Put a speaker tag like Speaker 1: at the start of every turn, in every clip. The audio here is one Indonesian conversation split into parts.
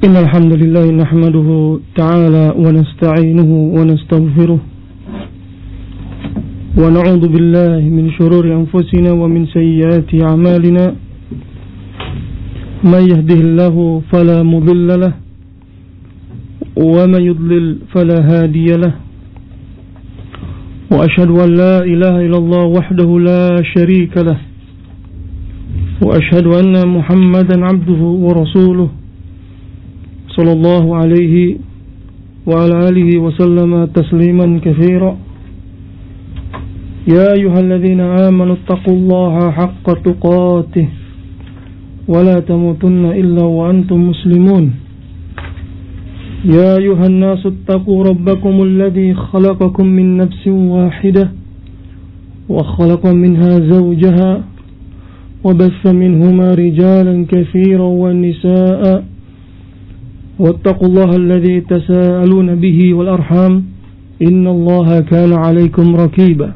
Speaker 1: إن الحمد لله نحمده تعالى ونستعينه ونستغفره ونعوذ بالله من شرور أنفسنا ومن سيئات أعمالنا من يهده الله فلا مضل له ومن يضلل فلا هادي له وأشهد أن لا إله إلا الله وحده لا شريك له وأشهد أن محمدا عبده ورسوله صلى الله عليه وعلى آله وسلم تسليما كثيرا يا أيها الذين آمنوا اتقوا الله حق تقاته ولا تموتن إلا وأنتم مسلمون يا أيها الناس اتقوا ربكم الذي خلقكم من نفس واحدة وخلق منها زوجها وبث منهما رجالا كثيرا ونساء واتقوا الله الذي تساءلون به والأرحام إن الله كان عليكم رقيبا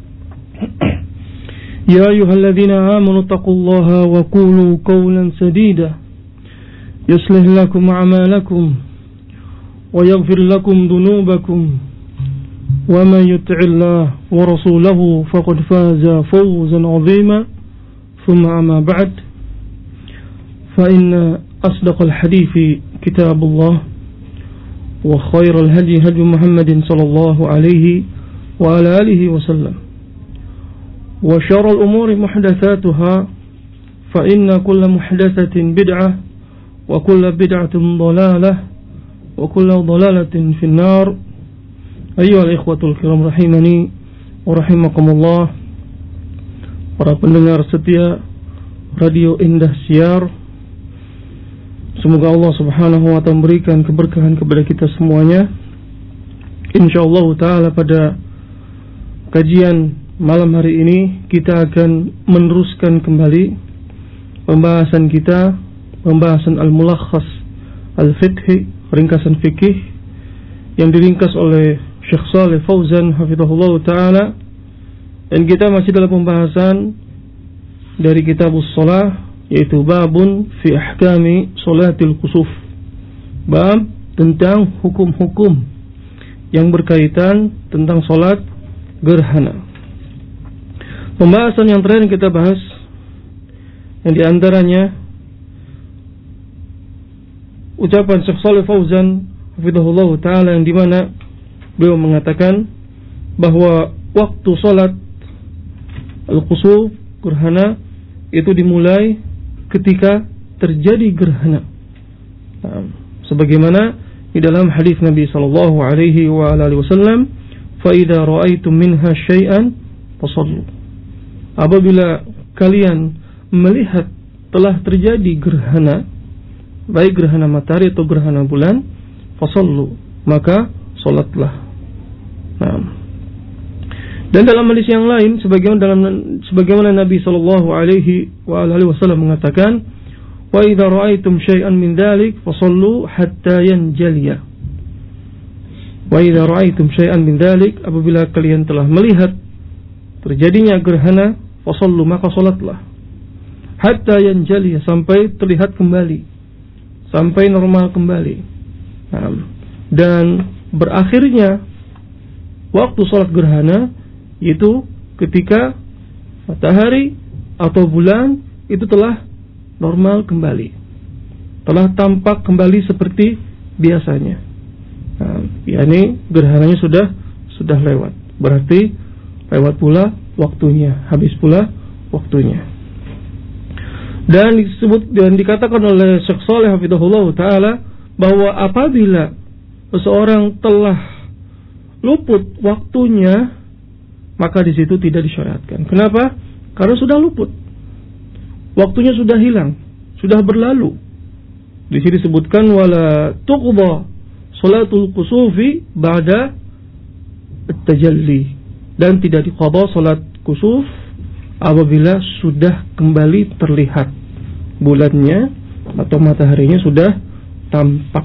Speaker 1: يا أيها الذين آمنوا اتقوا الله وقولوا قولا سديدا يصلح لكم أعمالكم ويغفر لكم ذنوبكم ومن يطع الله ورسوله فقد فاز فوزا عظيما ثم أما بعد فإن أصدق الحديث كتاب الله وخير الهدي هدي محمد صلى الله عليه وعلى آله وسلم وشر الأمور محدثاتها فإن كل محدثة بدعة وكل بدعة ضلالة وكل ضلالة في النار أيها الإخوة الكرام rahimani wa rahimakumullah. Para pendengar setia Radio Indah Siar, semoga Allah subhanahu wa ta'ala memberikan keberkahan kepada kita semuanya. InsyaAllah ta'ala pada kajian malam hari ini kita akan meneruskan kembali pembahasan kita, pembahasan Al-Mulakhas Al-Fiqhi, ringkasan fikih yang diringkas oleh Syekh Shalih Fauzan hafizahullah ta'ala. Dan kita masih dalam pembahasan dari kitabus shalah, yaitu babun fi ahkami sholatil kusuf, bab tentang hukum-hukum yang berkaitan tentang sholat gerhana. Pembahasan yang terakhir kita bahas, yang diantaranya ucapan Syekh Shalih Fauzan hafizahullah ta'ala, yang dimana beliau mengatakan bahwa waktu sholat al-kusuf, gerhana, itu dimulai ketika terjadi gerhana. Sebagaimana di dalam hadis Nabi sallallahu alaihi wa alihi wasallam, "Fa idza ra'aitum minha syai'an fasallu." Apabila kalian melihat telah terjadi gerhana, baik gerhana matahari atau gerhana bulan, fasallu, maka salatlah. Dan dalam hadis yang lain, sebagaimana Nabi sallallahu alaihi wa alihi wasallam mengatakan, "Wa idza ra'aitum syai'an min dzalik fasallu hatta yanjaliya." Wa idza ra'aitum syai'an min dzalik, apabila kalian telah melihat terjadinya gerhana, fasallu, maka salatlah. Hatta yanjaliya, sampai terlihat kembali, sampai normal kembali. Dan berakhirnya waktu salat gerhana itu ketika matahari atau bulan itu telah normal kembali, telah tampak kembali seperti biasanya. yakni gerhananya sudah lewat, berarti lewat pula waktunya, habis pula waktunya. Dan disebut dan dikatakan oleh Syekh Shalih hafizahullah taala bahwa apabila seseorang telah luput waktunya, maka di situ tidak disyariatkan. Kenapa? Karena sudah luput, waktunya sudah hilang, sudah berlalu. Di sini disebutkan wala tuqda salatul kusufi ba'da at-tajalli, dan tidak diqada salat kusuf apabila sudah kembali terlihat bulannya atau mataharinya sudah tampak.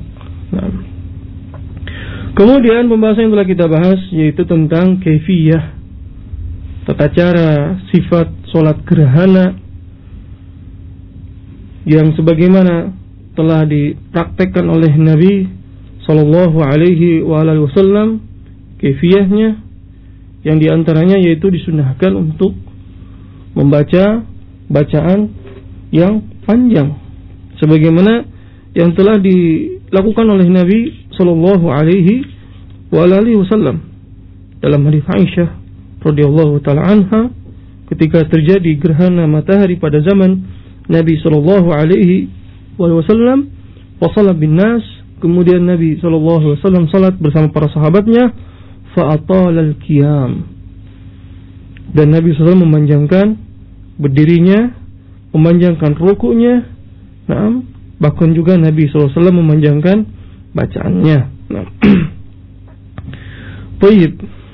Speaker 1: Kemudian pembahasan yang telah kita bahas yaitu tentang kaifiyah, tata cara, sifat salat gerhana yang sebagaimana telah dipraktekkan oleh Nabi sallallahu alaihi wasallam, kaifiyahnya yang diantaranya yaitu disunahkan untuk membaca bacaan yang panjang sebagaimana yang telah dilakukan oleh Nabi sallallahu alaihi wasallam dalam hadis Aisyah radhiyallahu taala anha ketika terjadi gerhana matahari pada zaman Nabi sallallahu alaihi wasallam, wa shalla bin nas, kemudian Nabi sallallahu alaihi wasallam salat bersama para sahabatnya, fa atala al-qiyam, dan Nabi sallallahu memanjangkan berdirinya, memanjangkan ruku'nya, bahkan juga Nabi sallallahu alaihi wasallam memanjangkan bacaannya. Baik.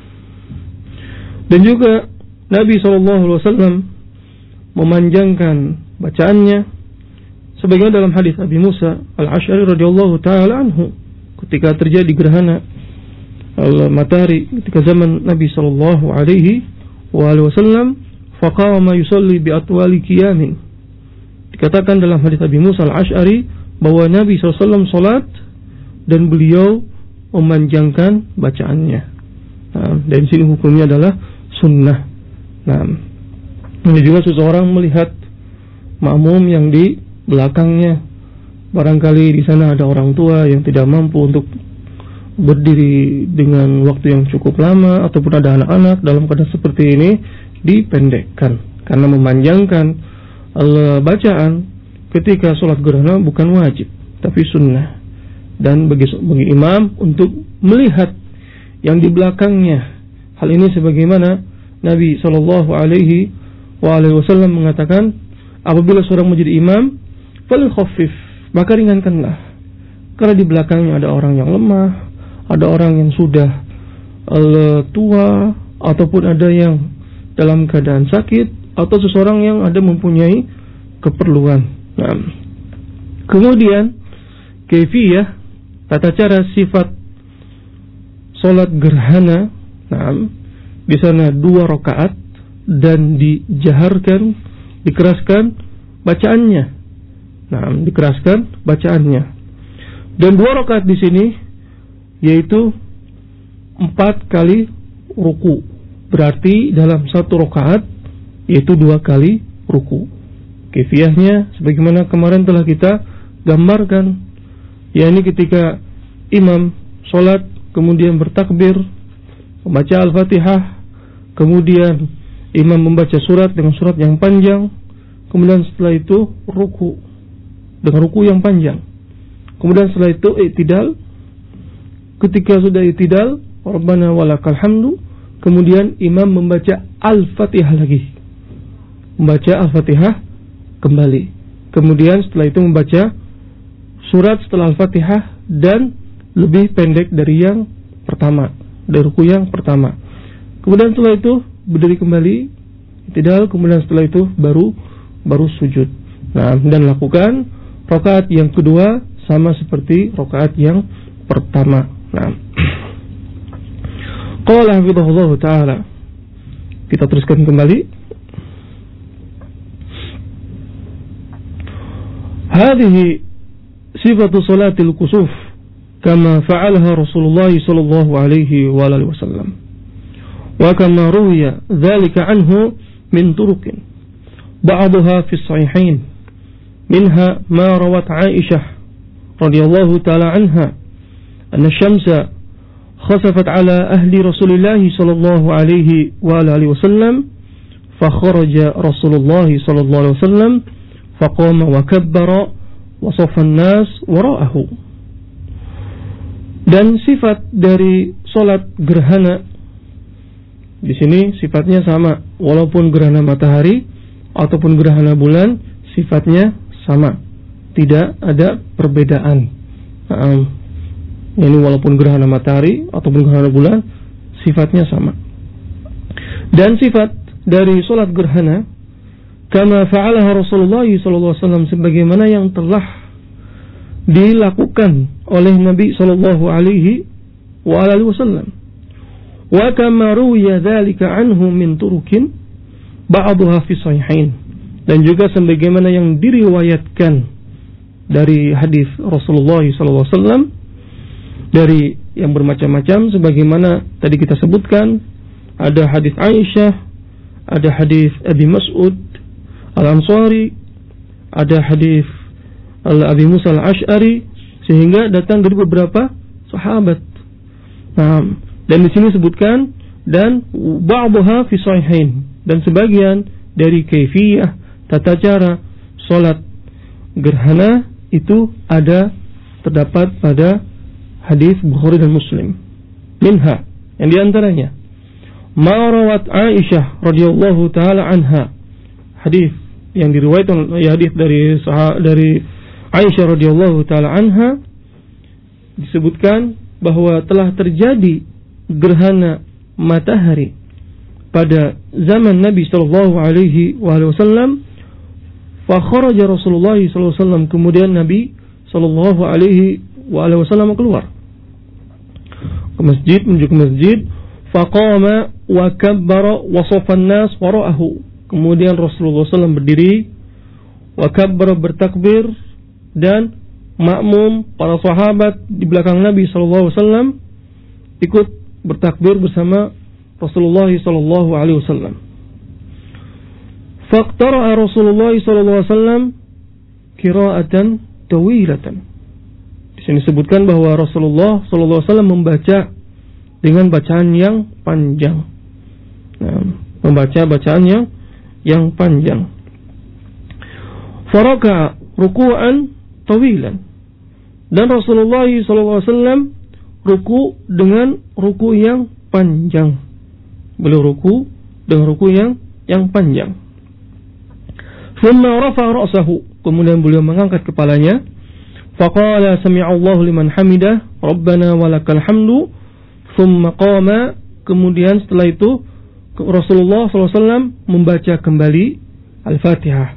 Speaker 1: Dan juga Nabi sallallahu alaihi wasallam memanjangkan bacaannya sebagaimana dalam hadis Abi Musa Al-Asy'ari radhiyallahu taala anhu ketika terjadi gerhana matahari ketika zaman Nabi sallallahu alaihi wasallam, faqama yusalli bi atwali qiyamin. Dikatakan dalam hadis Abi Musa Al-Asy'ari bahwa Nabi sallallahu alaihi wasallam salat dan beliau memanjangkan bacaannya. Dan sini hukumnya adalah sunnah. Ini juga seseorang melihat makmum yang di belakangnya, barangkali di sana ada orang tua yang tidak mampu untuk berdiri dengan waktu yang cukup lama, ataupun ada anak-anak, dalam keadaan seperti ini dipendekkan karena memanjangkan bacaan ketika sholat gerhana bukan wajib tapi sunnah, dan bagi imam untuk melihat yang di belakangnya. Hal ini sebagaimana Nabi sallallahu alaihi wasallam mengatakan, apabila seorang menjadi imam, fal khaffif, maka ringankanlah, karena di belakangnya ada orang yang lemah, ada orang yang sudah tua, ataupun ada yang dalam keadaan sakit, atau seseorang yang ada mempunyai keperluan. Kemudian kaifiyah, tata cara sifat salat gerhana, di sana 2 rakaat dan dijaharkan, dikeraskan bacaannya. Dikeraskan bacaannya. Dan 2 rakaat di sini yaitu 4 kali ruku. Berarti dalam 1 rakaat yaitu 2 kali ruku. Kaifiyahnya sebagaimana kemarin telah kita gambarkan, yakni ketika imam salat kemudian bertakbir, membaca Al-Fatihah, kemudian imam membaca surat dengan surat yang panjang, kemudian setelah itu ruku dengan ruku yang panjang, kemudian setelah itu i'tidal. Ketika sudah i'tidal, Rabbana walakal hamdu, kemudian imam membaca Al-Fatihah lagi, membaca Al-Fatihah kembali, kemudian setelah itu membaca surat setelah Al-Fatihah dan lebih pendek dari yang pertama, dari ruku yang pertama. Kemudian setelah itu berdiri kembali, i'tidal, kemudian setelah itu baru sujud. Dan lakukan rakaat yang kedua sama seperti rakaat yang pertama. Qala hafizahullah taala. Kita teruskan kembali. Hadhihi sifatu salatil kusuf kama fa'alaha Rasulullah sallallahu alaihi wa alihi wasallam. Wa kama ruwiya dzalika anhu min turuqin ba'daha fi as-sahihain minha ma rawat Aisyah radhiyallahu ta'ala anha anna asy-syamsa khasafat ala ahli Rasulillah sallallahu alaihi wa alihi wasallam fa kharaja Rasulullah sallallahu alaihi wasallam faqama wa kabbara wa saffa an-nas wara'ahu. Dan sifat dari salat gerhana di sini sifatnya sama, walaupun gerhana matahari ataupun gerhana bulan sifatnya sama, tidak ada perbedaan. Ini walaupun gerhana matahari ataupun gerhana bulan sifatnya sama. Dan sifat dari salat gerhana kama fa'alaha Rasulullah sallallahu alaihi wasallam, sebagaimana yang telah dilakukan oleh Nabi sallallahu alaihi wasallam. Wa kama ruwiya dzalika anhu min turukin ba'daha fi sahihain, dan juga sebagaimana yang diriwayatkan dari hadis Rasulullah SAW dari yang bermacam-macam, sebagaimana tadi kita sebutkan. Ada hadis Aisyah, ada hadis Abi Mas'ud Al-Ansari, ada hadis Abi Musa Al-Ash'ari, sehingga datang dari beberapa sahabat. Nah, dan di sini sebutkan dan ba'daha fi sahihain, dan sebagian dari kaifiyah tata cara salat gerhana itu terdapat pada hadis Bukhari dan Muslim. Minha, yang diantaranya ma rawat Aisyah radhiyallahu taala anha, hadis yang diriwayatkan hadis dari Aisyah radhiyallahu taala anha, disebutkan bahwa telah terjadi gerhana matahari pada zaman Nabi sallallahu alaihi wasallam. Fa kharaja Rasulullah sallallahu alaihi wasallam, kemudian Nabi sallallahu alaihi wasallam keluar ke masjid, menuju ke masjid. Faqama wa kabbara wa safan nas wara'ahu, kemudian Rasulullah SAW berdiri, wa kabbara, bertakbir, dan makmum para sahabat di belakang Nabi SAW ikut bertakbir bersama Rasulullah SAW. Faqtara'a Rasulullah SAW qira'atan tawilatan. Di sini disebutkan bahwa Rasulullah SAW membaca dengan bacaan yang panjang. Nah, membaca bacaan yang panjang. Faraka ruku'an tawilan, dan Rasulullah SAW ruku dengan ruku yang panjang. Beliau ruku dengan ruku yang panjang. Thumma rafa'a ra'sahu, kemudian beliau mengangkat kepalanya. Faqala sami'allahu liman hamidah, rabbana walakal hamdu. Thumma qama, kemudian setelah itu Rasulullah SAW membaca kembali Al-Fatihah.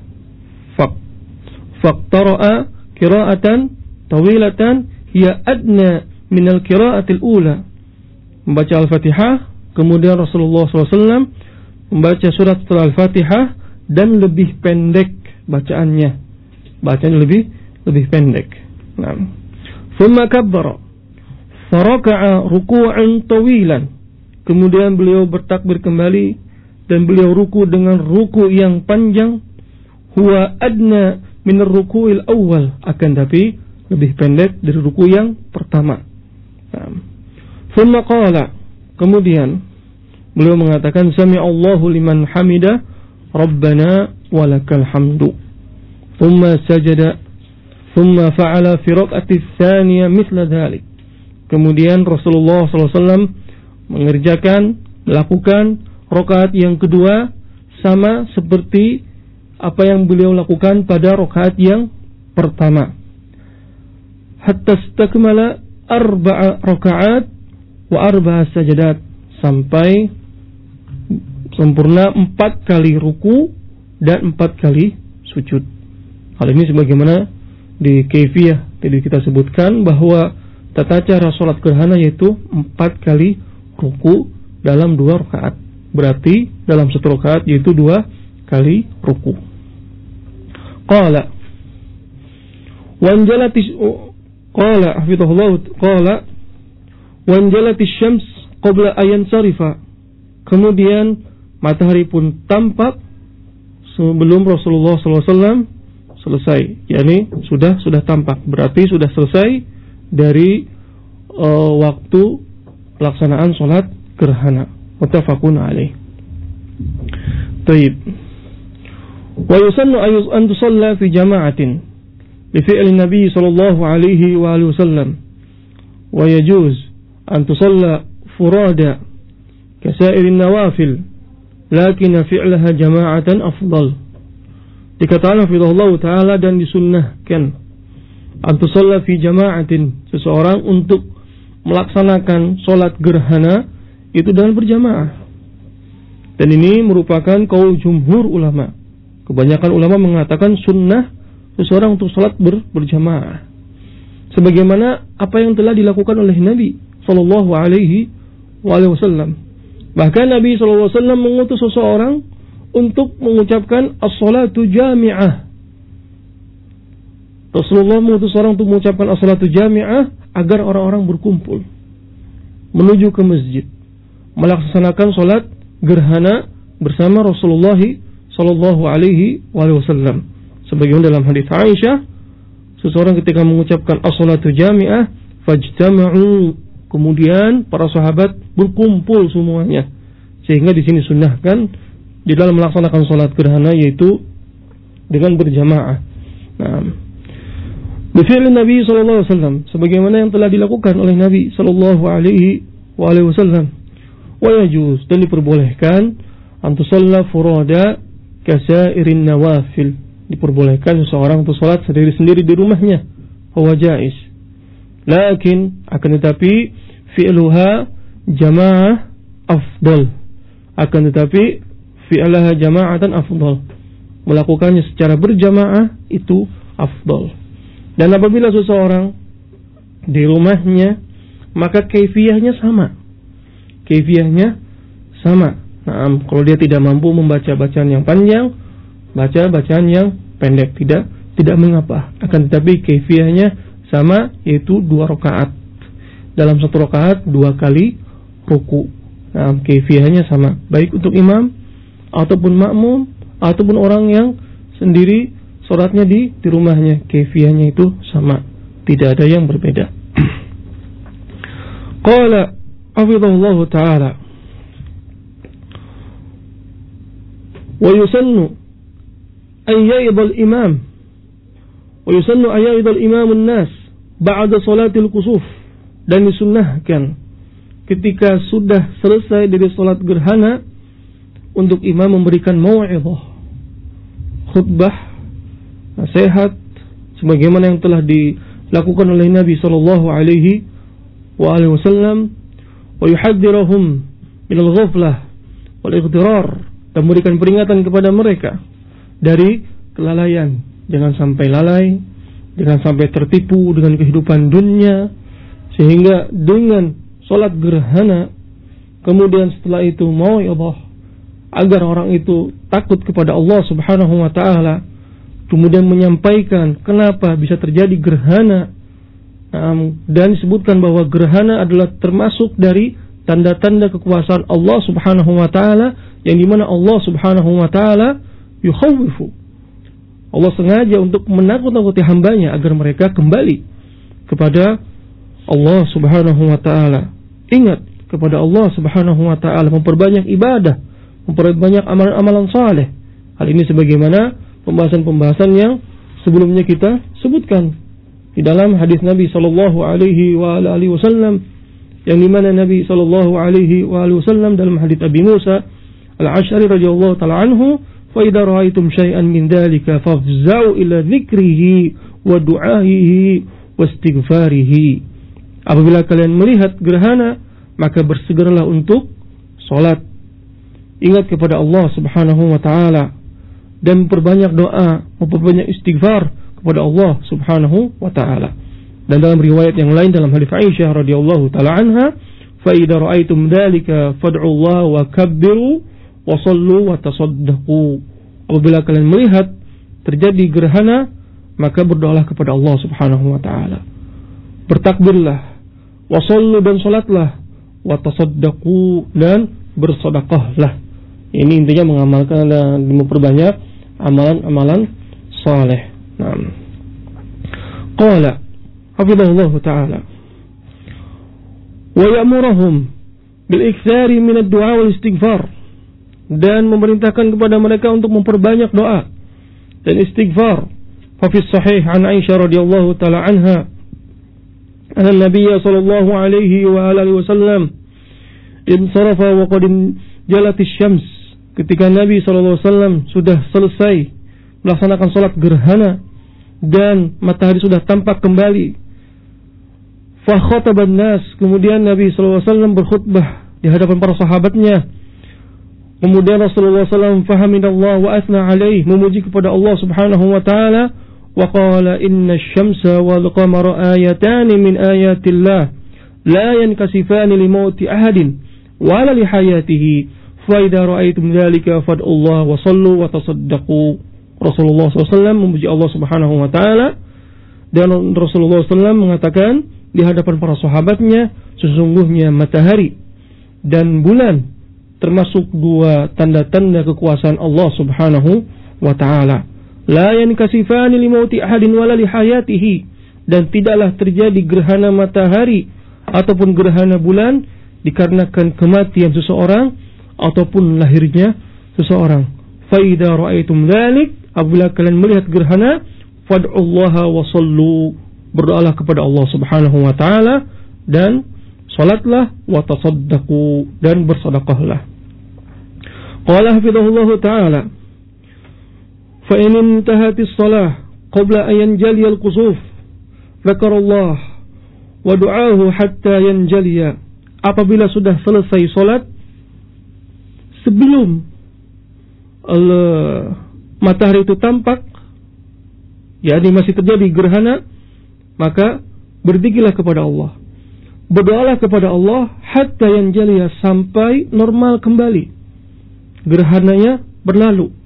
Speaker 1: Faqtara'a qira'atan tawilatan hiya adna minal qira'atil ula. Membaca Al-Fatihah, kemudian Rasulullah SAW membaca surat setelah Al-Fatihah dan lebih pendek bacaannya. Bacaannya lebih pendek. Nah. Thumma kabbara faraka'a ruku'an tawilan, kemudian beliau bertakbir kembali dan beliau ruku dengan ruku yang panjang. Huwa adna min ar-ruku'il awwal, akan tapi lebih pendek dari ruku yang pertama. Thumma qala, kemudian beliau mengatakan sami'allahu liman hamidah, rabbana walakal hamdu. Thumma sajada, thumma fa'ala fi rak'ati tsaniyah mithla dhalik. Kemudian Rasulullah SAW melakukan rakaat yang kedua sama seperti apa yang beliau lakukan pada rakaat yang pertama. Hatta istakmala 4 rakaat wa 4 sajadat, sampai sempurna 4 kali ruku dan 4 kali sujud. Hal ini sebagaimana di kaifiyah tadi kita sebutkan bahwa tata cara sholat gerhana yaitu 4 kali ruku dalam 2 rakaat. Berarti dalam 1 rakaat yaitu 2 kali ruku. Qala wanjalatis syams qabla ayan sarifa. Kemudian matahari pun tampak sebelum Rasulullah SAW selesai, yakni sudah tampak, berarti sudah selesai dari waktu pelaksanaan sholat gerhana. Muttafaqun alaih. Taib. Wa yusannu an tusalla fi jama'atin li fi'li Nabi sallallahu alaihi wa alihi wasallam, wa yajuz an tusalla furada kasairin nawafil, lakin fi'laha jama'atan afdal. Dikatakan Allah Ta'ala, dan disunnahkan antusalla fi jama'atin, seseorang untuk melaksanakan sholat gerhana itu dengan berjamaah. Dan ini merupakan qaul jumhur ulama. Kebanyakan ulama mengatakan sunnah seseorang untuk sholat berjamaah, sebagaimana apa yang telah dilakukan oleh Nabi Sallallahu Alaihi Wasallam. Bahkan Nabi Sallallahu Alaihi Wasallam mengutus seseorang untuk mengucapkan as-salatu jami'ah, Rasulullah mengutus orang untuk mengucapkan as-salatu jami'ah agar orang-orang berkumpul menuju ke masjid melaksanakan salat gerhana bersama Rasulullah sallallahu alaihi wasallam. Sebagaimana dalam hadis Aisyah, seseorang ketika mengucapkan as-salatu jami'ah fajtama'u, kemudian para sahabat berkumpul semuanya. Sehingga di sini sunnahkan di dalam melaksanakan salat gerhana yaitu dengan berjamaah. Nah, Bifi'il Nabi sallallahu alaihi wasallam, sebagaimana yang telah dilakukan oleh Nabi sallallahu alaihi wasallam. Wa yajuz, dan diperbolehkan antusalla furada kasairin nawafil, diperbolehkan seseorang untuk salat sendiri-sendiri di rumahnya, huwa jaiz. Lakin akan tetapi fi'luha jamaah afdal, akan tetapi fi'laha jama'atan afdal, melakukannya secara berjamaah itu afdal. Dan apabila seseorang di rumahnya, maka kaifiyahnya sama. Kaifiyahnya sama. Nah, kalau dia tidak mampu membaca bacaan yang panjang, baca bacaan yang pendek, tidak mengapa. Akan tetapi kaifiyahnya sama, yaitu 2 rakaat. Dalam 1 rakaat 2 kali ruku. Nah, kaifiyahnya sama, baik untuk imam ataupun makmum ataupun orang yang sendiri salatnya di rumahnya, kaifiyahnya itu sama, tidak ada yang berbeda. Qala hafizahullahu ta'ala wa yusannu ayyidal imam an-nas ba'da salatil kusuf, dan disunnahkan ketika sudah selesai dari salat gerhana untuk imam memberikan mau'izah, khutbah, nasihat, sebagaimana yang telah dilakukan oleh Nabi sallallahu alaihi wasallam, wa yuhadhdhiruhum min al-ghaflah wal ightirar, dan memberikan peringatan kepada mereka dari kelalaian, jangan sampai lalai, jangan sampai tertipu dengan kehidupan dunia, sehingga dengan salat gerhana kemudian setelah itu mau'izah agar orang itu takut kepada Allah Subhanahu wa taala, kemudian menyampaikan kenapa bisa terjadi gerhana, dan disebutkan bahwa gerhana adalah termasuk dari tanda-tanda kekuasaan Allah Subhanahu wa taala, yang dimana Allah Subhanahu wa taala yukhawwifu, Allah sengaja untuk menakut-nakuti hambanya agar mereka kembali kepada Allah Subhanahu wa taala, ingat kepada Allah Subhanahu wa taala, memperbanyak ibadah, memperbanyak amalan-amalan saleh. Hal ini sebagaimana pembahasan-pembahasan yang sebelumnya kita sebutkan di dalam hadis Nabi sallallahu alaihi wasallam, yang di mana Nabi sallallahu alaihi wasallam dalam hadis Abi Musa Al-Asy'ari radhiyallahu taala anhu, fa idza ra'aitum syai'an min dzalika fafza'u ila dzikrihi wa du'aihi wastighfarihi. Apabila kalian melihat gerhana, maka bersegeralah untuk salat, ingat kepada Allah Subhanahu wa taala, dan memperbanyak doa, memperbanyak istighfar kepada Allah Subhanahu wa taala. Dan dalam riwayat yang lain dalam hadis Aisyah radhiyallahu taala anha, fa idza ra'aitum dzalika fad'u Allah wa kabbiru wa sallu wa tasaddaqu. Apabila kalian melihat terjadi gerhana, maka berdoalah kepada Allah Subhanahu wa taala, bertakbirlah, wa sallu, dan salatlah, wa tasaddaqu, dan bersedekahlah. Ini intinya mengamalkan dan memperbanyak amalan-amalan saleh. Naam. Qala hafizahullahu ta'ala wa ya'muruhum bil iktsari min ad-du'a wal istighfar, dan memerintahkan kepada mereka untuk memperbanyak doa dan istighfar. Fa fi sahih an Aisyah radhiyallahu ta'ala anha anna an-nabiy sallallahu alaihi wa alihi wasallam insarafa wa qad jalat asy-syams, ketika Nabi sallallahu alaihi wasallam sudah selesai melaksanakan salat gerhana dan matahari sudah tampak kembali. Fa khataban nas, kemudian Nabi sallallahu alaihi wasallam berkhutbah di hadapan para sahabatnya. Kemudian Rasulullah SAW fahamidallah wa asna alaih, memuji kepada Allah Subhanahu wa taala, wa qala inna asy-syamsa wal qamara ayatan min ayatillah la yankasifani li mauti ahadin wa la li hayatihi fa idza ra'aytum dzalika fad'ullaha wa sallu wa tasaddaqu. Rasulullah SAW memuji Allah Subhanahu wa taala Dan Rasulullah SAW mengatakan di hadapan para sahabatnya, sesungguhnya matahari dan bulan termasuk dua tanda-tanda kekuasaan Allah Subhanahu wa ta'ala. La yankasifani li mauti ahadin wala li hayatihi, dan tidaklah terjadi gerhana matahari ataupun gerhana bulan dikarenakan kematian seseorang ataupun lahirnya seseorang. Fa idza ra'aitum dzalik, apabila kalian melihat gerhana, fad'ullaha wa sallu, berdoalah kepada Allah Subhanahu wa ta'ala dan salatlah, wa tasaddaqu, dan bersedekahlah. Qala hafizahullah ta'ala, fa in intahatis shalah qabla an yanjali al-kusuf dzakarallah wa du'ahu hatta yanjaliya. Apabila sudah selesai salat sebelum matahari itu tampak, yakni masih terjadi gerhana, maka berzikirlah kepada Allah, berdoalah kepada Allah hatta yanjaliya, sampai normal kembali, gerhananya berlalu.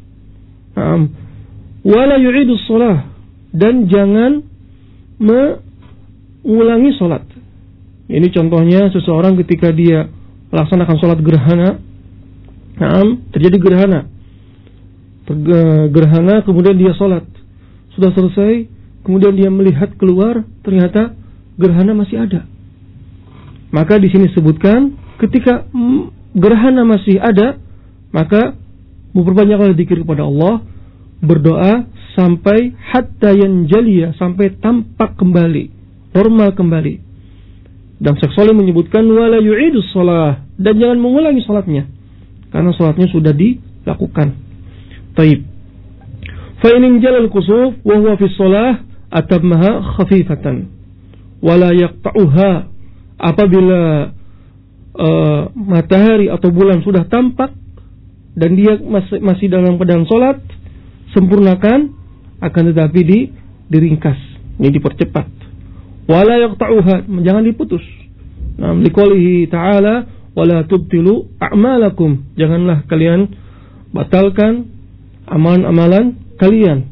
Speaker 1: Wala yu'idus shalah, dan jangan mengulangi salat. Ini contohnya seseorang ketika dia melaksanakan salat gerhana, terjadi gerhana, kemudian dia salat, sudah selesai, kemudian dia melihat keluar, ternyata gerhana masih ada. Maka di sini sebutkan ketika gerhana masih ada, maka memperbanyaklah zikir kepada Allah, berdoa sampai hatta yanjaliya, sampai tampak kembali, normal kembali. Dan Syekh Shalih menyebutkan wala yu'idus shalah, dan jangan mengulangi salatnya, karena salatnya sudah dilakukan. Taib. Fa in injala al-kusuf wa huwa fi shalah atammaha khafifatan wala yaqta'uha. Apabila matahari atau bulan sudah tampak dan dia masih dalam keadaan salat, sempurnakan, akan tetapi diringkas, ini dipercepat. Wala yaqta'uha, jangan diputus. Liqoulihi ta'ala wala tubtilu a'malakum, janganlah kalian batalkan amalan-amalan kalian.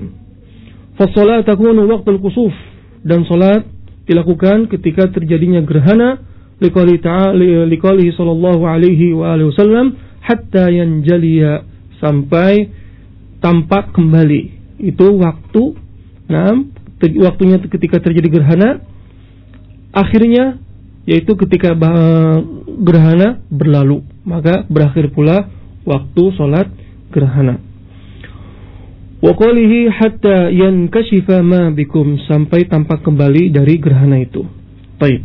Speaker 1: Fa shalat takunu waqtul kusuf, dan salat dilakukan ketika terjadinya gerhana, liqoulihi sallallahu alaihi wa alihi wasallam hatta yanjaliya, sampai tampak kembali. Itu waktu, waktunya ketika terjadi gerhana, akhirnya yaitu ketika gerhana berlalu, maka berakhir pula waktu salat gerhana. Wa qalihi hatta yankashifa ma bikum, sampai tampak kembali dari gerhana itu. Baik.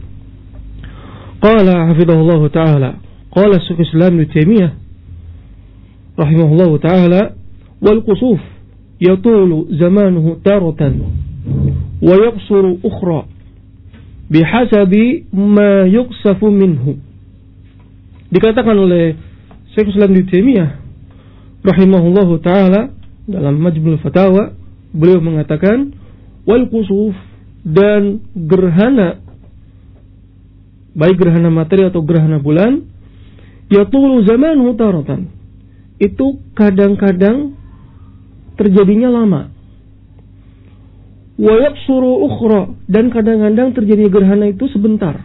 Speaker 1: Qala hafizahullah ta'ala, qala Syekh Islam Ibnu Taimiyah rahimahullah ta'ala, wal kusuf yatulu zamanuhu taratan wa yaqsuru ukhra bihasabi ma yuqsafu minhu. Dikatakan oleh Syekh Islam Ibnu Taimiyah rahimahullah ta'ala dalam Majmu'ul Fatawa, beliau mengatakan wal kusuf, dan gerhana, baik gerhana matahari atau gerhana bulan, yatulu zamanuhu taratan, itu kadang-kadang terjadinya lama. Wa yaqsuru ukhra, dan kadang-kadang terjadi gerhana itu sebentar.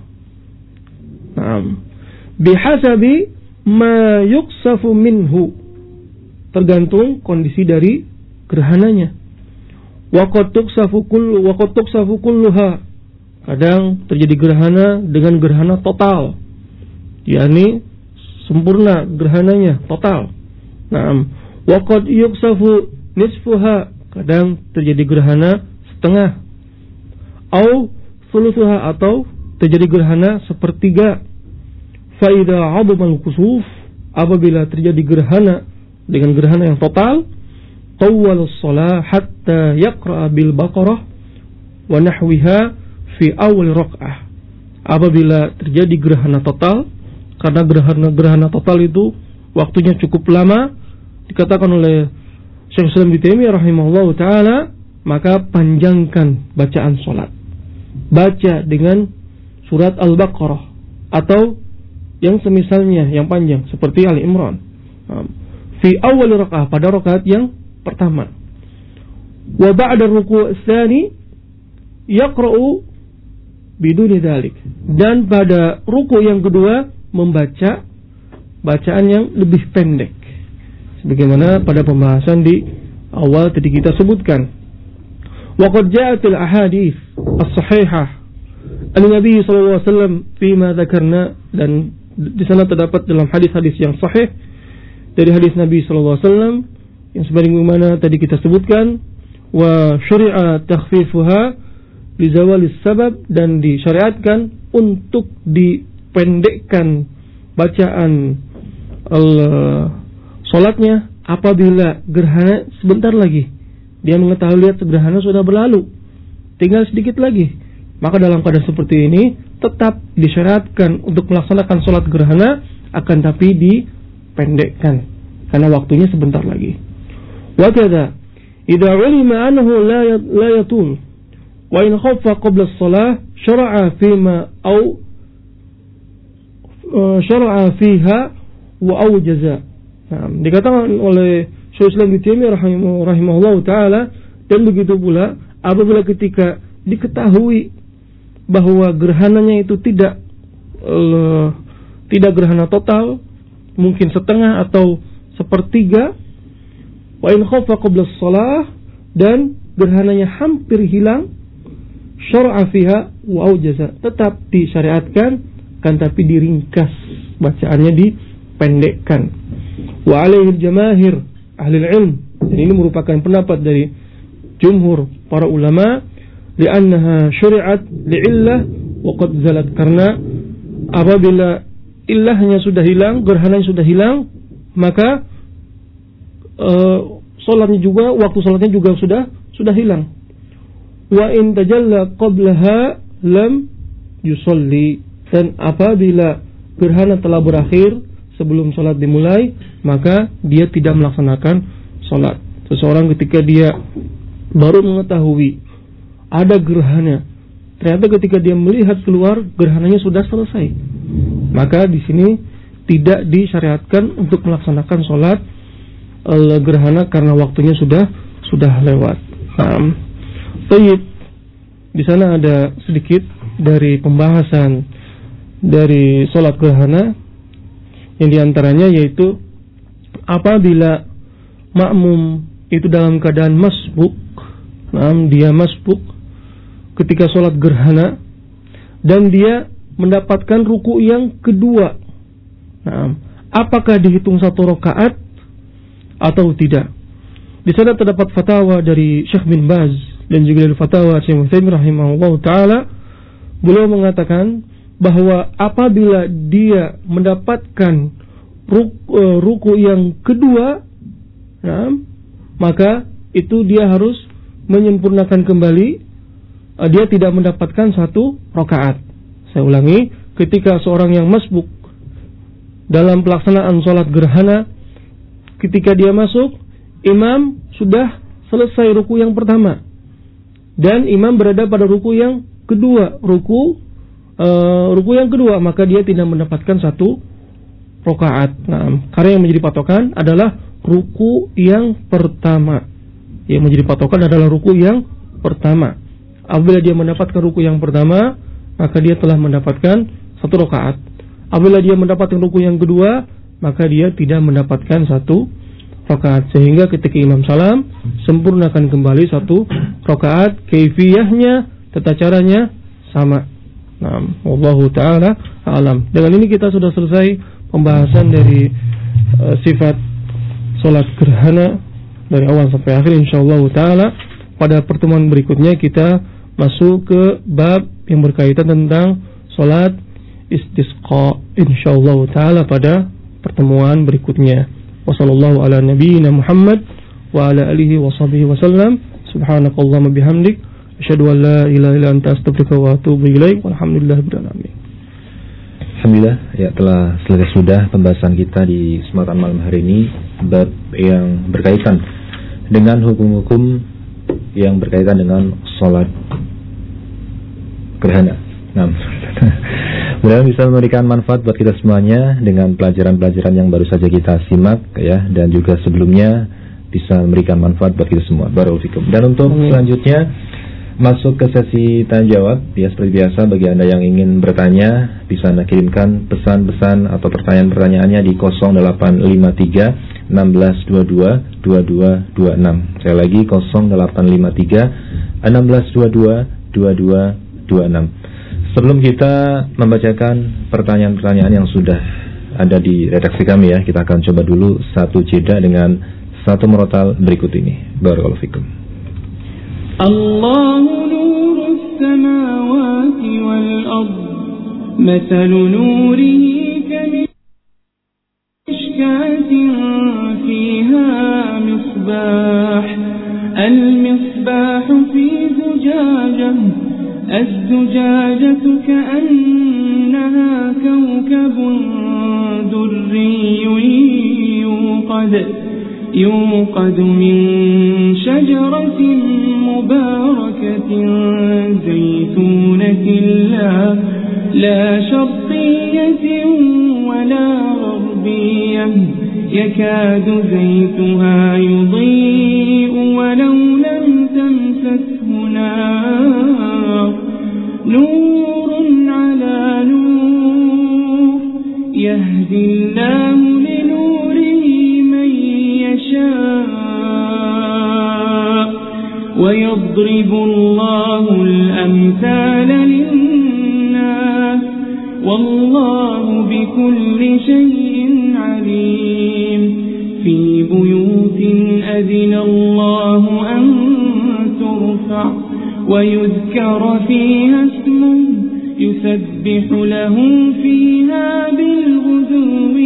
Speaker 1: Bihasabi ma yuqsafu minhu, tergantung kondisi dari gerhananya. Wa qad tuqsafu kulluha, kadang terjadi gerhana dengan gerhana total, yakni sempurna gerhananya, total. Wa qad yuqsafu nisfuha, kadang terjadi gerhana setengah, au thuluthuha, atau terjadi gerhana sepertiga. Fa idza 'azama al-kusuf, apabila terjadi gerhana dengan gerhana yang total, tawwal as-shalah hatta yaqra bil baqarah wa nahwiha fi awal rak'ah. Apabila terjadi gerhana total, karena gerhana total itu waktunya cukup lama, dikatakan oleh Syekh Islam Ibnu Taimiyah rahimahullahu taala, maka panjangkan bacaan salat. Baca dengan surat Al-Baqarah atau yang semisalnya yang panjang seperti Ali Imran. Fi awal rak'ah, pada rakaat yang pertama. Wa ba'da ruku' tsani, yaqra'u biduni dzalik. Dan pada ruku yang kedua membaca bacaan yang lebih pendek. Sebagaimana pada pembahasan di awal tadi kita sebutkan. Wa qad ja'atil ahadits as-sahihah an-nabi sallallahu alaihi wasallam fima dzakarna, dan di sana terdapat dalam hadis-hadis yang sahih dari hadis Nabi sallallahu alaihi wasallam yang sebagaimana tadi kita sebutkan, wa syuri'a takhfifuha li zawalis sabab, dan disyariatkan untuk dipendekkan bacaan salatnya apabila gerhana sebentar lagi dia mengetahui lihat gerhana sudah berlalu, tinggal sedikit lagi. Maka dalam keadaan seperti ini tetap disyariatkan untuk melaksanakan salat gerhana, akan tapi dipendekkan karena waktunya sebentar lagi. Wa kadza idza ulima annahu la yatul wa in khaffa qabla as-salah syara'a fima aw syara'a fiha wa awjaza. Dikatakan oleh Syaikhul Islam Ibnu Taimiyah rahimahullahu taala, dan begitu pula apabila ketika diketahui bahwa gerhananya itu tidak gerhana total, mungkin setengah atau sepertiga, wa in khafa qabla shalah, dan gerhananya hampir hilang, syar'a fiha wa aujaza, tetap disyariatkan kan tapi diringkas, bacaannya dipendekkan. Wa alaihi jamaahir ahli ilm, dan ini merupakan pendapat dari jumhur para ulama, li'annaha syuri'at li'illah wa qad zalat, karena apabila illahnya sudah hilang, gerhananya sudah hilang, maka salatnya juga, waktu salatnya juga sudah hilang. Wa in tajalla qablaha lam yusalli, dan apabila gerhana telah berakhir sebelum salat dimulai, maka dia tidak melaksanakan salat. Seseorang ketika dia baru mengetahui ada gerhana, ternyata ketika dia melihat keluar gerhananya sudah selesai, maka di sini tidak disyariatkan untuk melaksanakan salat gerhana karena waktunya sudah lewat. Baik, di sana ada sedikit dari pembahasan dari salat gerhana, yang diantaranya yaitu apabila makmum itu dalam keadaan masbuk, dia masbuk ketika sholat gerhana dan dia mendapatkan ruku yang kedua, apakah dihitung satu rakaat atau tidak? Di sana terdapat fatwa dari Syekh bin Baz dan juga dari fatwa Syekh Utsaimin rahimahullah taala. Beliau mengatakan bahwa apabila dia mendapatkan ruku yang kedua, maka itu dia harus menyempurnakan kembali, dia tidak mendapatkan satu rakaat. Saya ulangi, ketika seorang yang masbuk dalam pelaksanaan sholat gerhana, ketika dia masuk, imam sudah selesai ruku yang pertama dan imam berada pada ruku yang kedua, ruku yang kedua, maka dia tidak mendapatkan satu rakaat. Karena yang menjadi patokan adalah ruku yang pertama. Yang menjadi patokan adalah ruku yang pertama. Apabila dia mendapatkan ruku yang pertama, maka dia telah mendapatkan satu rakaat. Apabila dia mendapatkan ruku yang kedua, maka dia tidak mendapatkan satu rakaat. Sehingga ketika imam salam, sempurnakan kembali satu rakaat. Kaifiyahnya, tata caranya sama. Wallahu ta'ala a'lam. Dengan ini kita sudah selesai pembahasan dari sifat salat gerhana dari awal sampai akhir, insyaallah ta'ala. Pada pertemuan berikutnya kita masuk ke bab yang berkaitan tentang salat istisqa, insyaallah ta'ala pada pertemuan berikutnya. Wassallallahu ala nabiyyina Muhammad wa ala alihi wa sahbihi wasallam. Subhanakallahumma bihamdik, asyhadu an la ilaha illa anta astaghfiruka wa atubu ilaik. Walhamdulillahirabbil alamin.
Speaker 2: Alhamdulillah, ya telah selesai sudah pembahasan kita di kesempatan malam hari ini, bab yang berkaitan dengan hukum-hukum yang berkaitan dengan sholat gerhana. Mudah-mudahan bisa memberikan manfaat buat kita semuanya dengan pelajaran-pelajaran yang baru saja kita simak, ya, dan juga sebelumnya bisa memberikan manfaat buat kita semua. Barakallahu fikum. Dan untuk selanjutnya Masuk ke sesi tanya jawab. Ya, seperti biasa, bagi Anda yang ingin bertanya, bisa Anda kirimkan pesan-pesan atau pertanyaan-pertanyaannya di 0853 1622 2226. Saya lagi 0853 1622 2226. Sebelum kita membacakan pertanyaan-pertanyaan yang sudah ada di redaksi kami, ya, kita akan coba dulu satu jeda dengan satu murotal berikut ini. Barakallahu fikum.
Speaker 3: Allahu nurus samawati wal ard, mathalu nurihi kamishkatin fiha misbah, al-misbah fi zujajah, az-zujajatu ka'annaha kawkabun durriyyun يوقد من شجرة مباركة زيتونة لا شرقية ولا غربية يكاد زيتها يضيء ولو لم تمسسه نار نور على نور يهدي الله ويضرب الله الأمثال للناس والله بكل شيء عليم في بيوت أذن الله أن ترفع ويذكر فيها اسمه يسبح له فيها بالغدو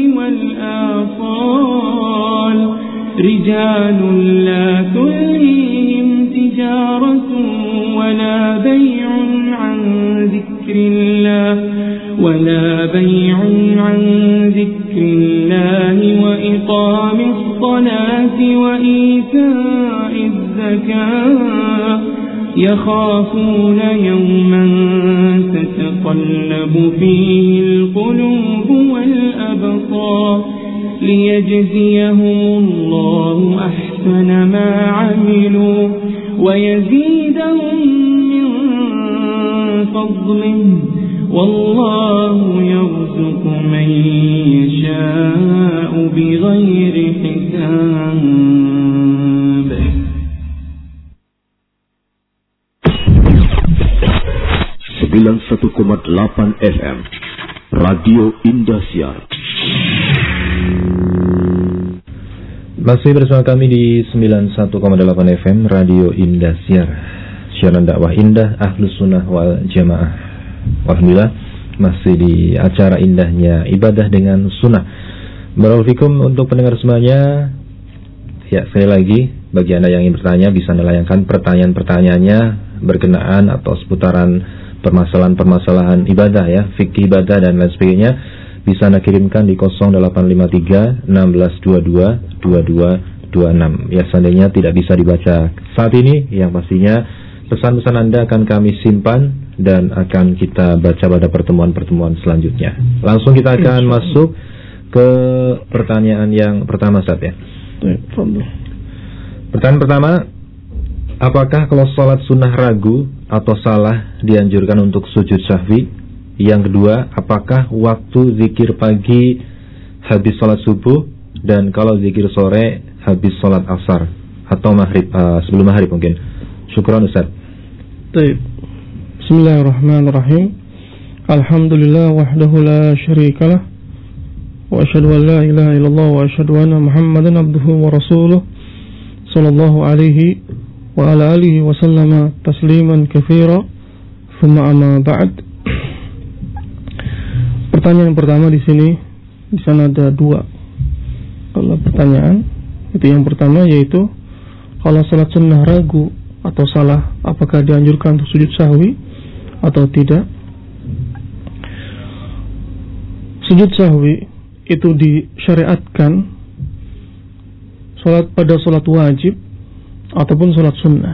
Speaker 3: والآصال رجال لا تلهيهم تجارة ولا بيع عن ذكر الله وإقام الصلاة وإيتاء الزكاة يخافون يوما تتقلب فيه القلوب والأبصار ليجزيهم الله أحسن ما عملوا ويزيدهم من فضله والله يرزق من يشاء بغير حساب.
Speaker 4: 91,8 FM Radio Indosiar.
Speaker 2: Masih bersama kami di 91,8 FM Radio Indosiar, siaran dakwah indah Ahlus Sunnah wal Jamaah. Alhamdulillah, masih di acara indahnya ibadah dengan sunnah. Barakallahu fikum untuk pendengar semuanya. Ya, sekali lagi, bagi Anda yang ingin bertanya, bisa Anda layangkan pertanyaan-pertanyaannya berkenaan atau seputaran permasalahan-permasalahan ibadah, ya, fikih ibadah dan lain sebagainya. Bisa Anda kirimkan di 0853 1622 2226. Ya, seandainya tidak bisa dibaca saat ini, yang pastinya pesan-pesan Anda akan kami simpan dan akan kita baca pada pertemuan-pertemuan selanjutnya. Langsung kita akan masuk ke pertanyaan yang pertama, Ustaz, ya. Pertanyaan pertama, apakah kalau sholat sunnah ragu atau salah dianjurkan untuk sujud sahwi? Yang kedua, apakah waktu zikir pagi habis sholat subuh, dan kalau zikir sore habis sholat asar atau maghrib, sebelum maghrib mungkin? Syukran, Ustaz.
Speaker 1: Baik. Bismillahirrahmanirrahim. Alhamdulillah wahdahu la syarikalah, wa asyhadu an la ilaha illallah wa asyhadu anna Muhammadan abduhu wa rasuluh sallallahu alaihi wa ala alihi wa sallama tasliman katsira. Tsumma amma ba'd. Pertanyaan pertama di sana ada dua kalau pertanyaan. Itu yang pertama, yaitu kalau salat sunnah ragu atau salah, apakah dianjurkan untuk sujud sahwi atau tidak? Sujud sahwi itu disyariatkan pada salat wajib ataupun salat sunnah.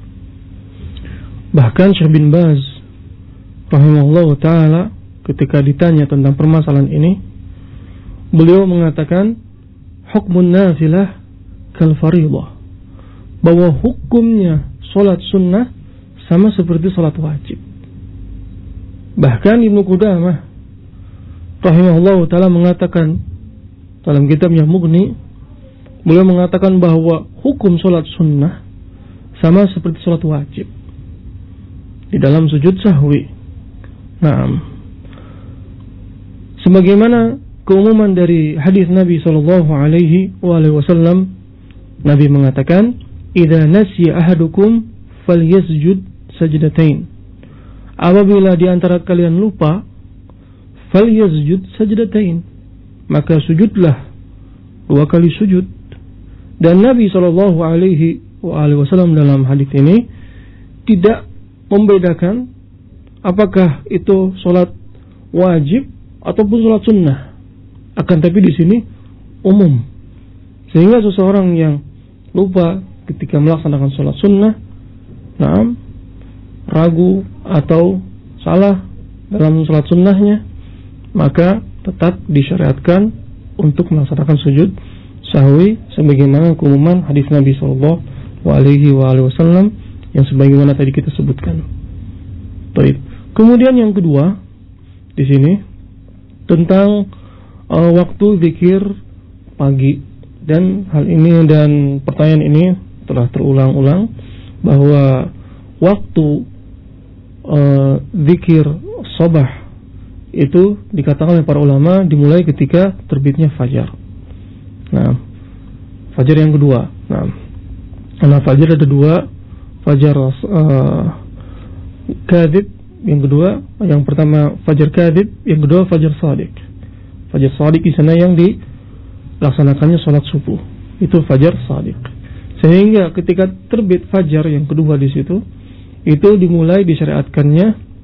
Speaker 1: Bahkan Syekh bin Baz rahimahullah ta'ala ketika ditanya tentang permasalahan ini, beliau mengatakan hukmun nafilah kal fariḍah, bahwa hukumnya salat sunnah sama seperti salat wajib. Bahkan Ibnu Qudamah rahimahullah ta'ala mengatakan dalam kitabnya Mughni, beliau mengatakan bahwa hukum salat sunnah sama seperti salat wajib di dalam sujud sahwi. Nah, sebagaimana keumuman dari hadis Nabi sallallahu alaihi wasallam, Nabi mengatakan, "Idza nasiya ahadukum falyasjud sajdatain." Apabila di antara kalian lupa, falyasjud sajdatain, maka sujudlah 2 kali sujud. Dan Nabi sallallahu alaihi wasallam dalam hadis ini tidak membedakan apakah itu salat wajib ataupun salat sunnah. Akan tapi di sini umum, sehingga seseorang yang lupa ketika melaksanakan salat sunnah, ragu atau salah dalam salat sunnahnya, maka tetap disyariatkan untuk melaksanakan sujud sahwi sebagaimana keumuman hadis Nabi sallallahu alaihi wasallam yang sebagaimana tadi kita sebutkan. Baik. Kemudian yang kedua di sini tentang waktu zikir pagi, dan hal ini dan pertanyaan ini telah terulang-ulang bahwa waktu zikir sabah itu dikatakan oleh para ulama dimulai ketika terbitnya fajar. Nah, fajar yang kedua. Nah, karena fajar ada 2, fajar kadhib, yang kedua, yang pertama fajar kadhib, yang kedua fajar shadiq. Fajar shadiq di sana yang dilaksanakannya salat subuh, itu fajar shadiq. Sehingga ketika terbit fajar yang kedua di situ, itu dimulai disyariatkannya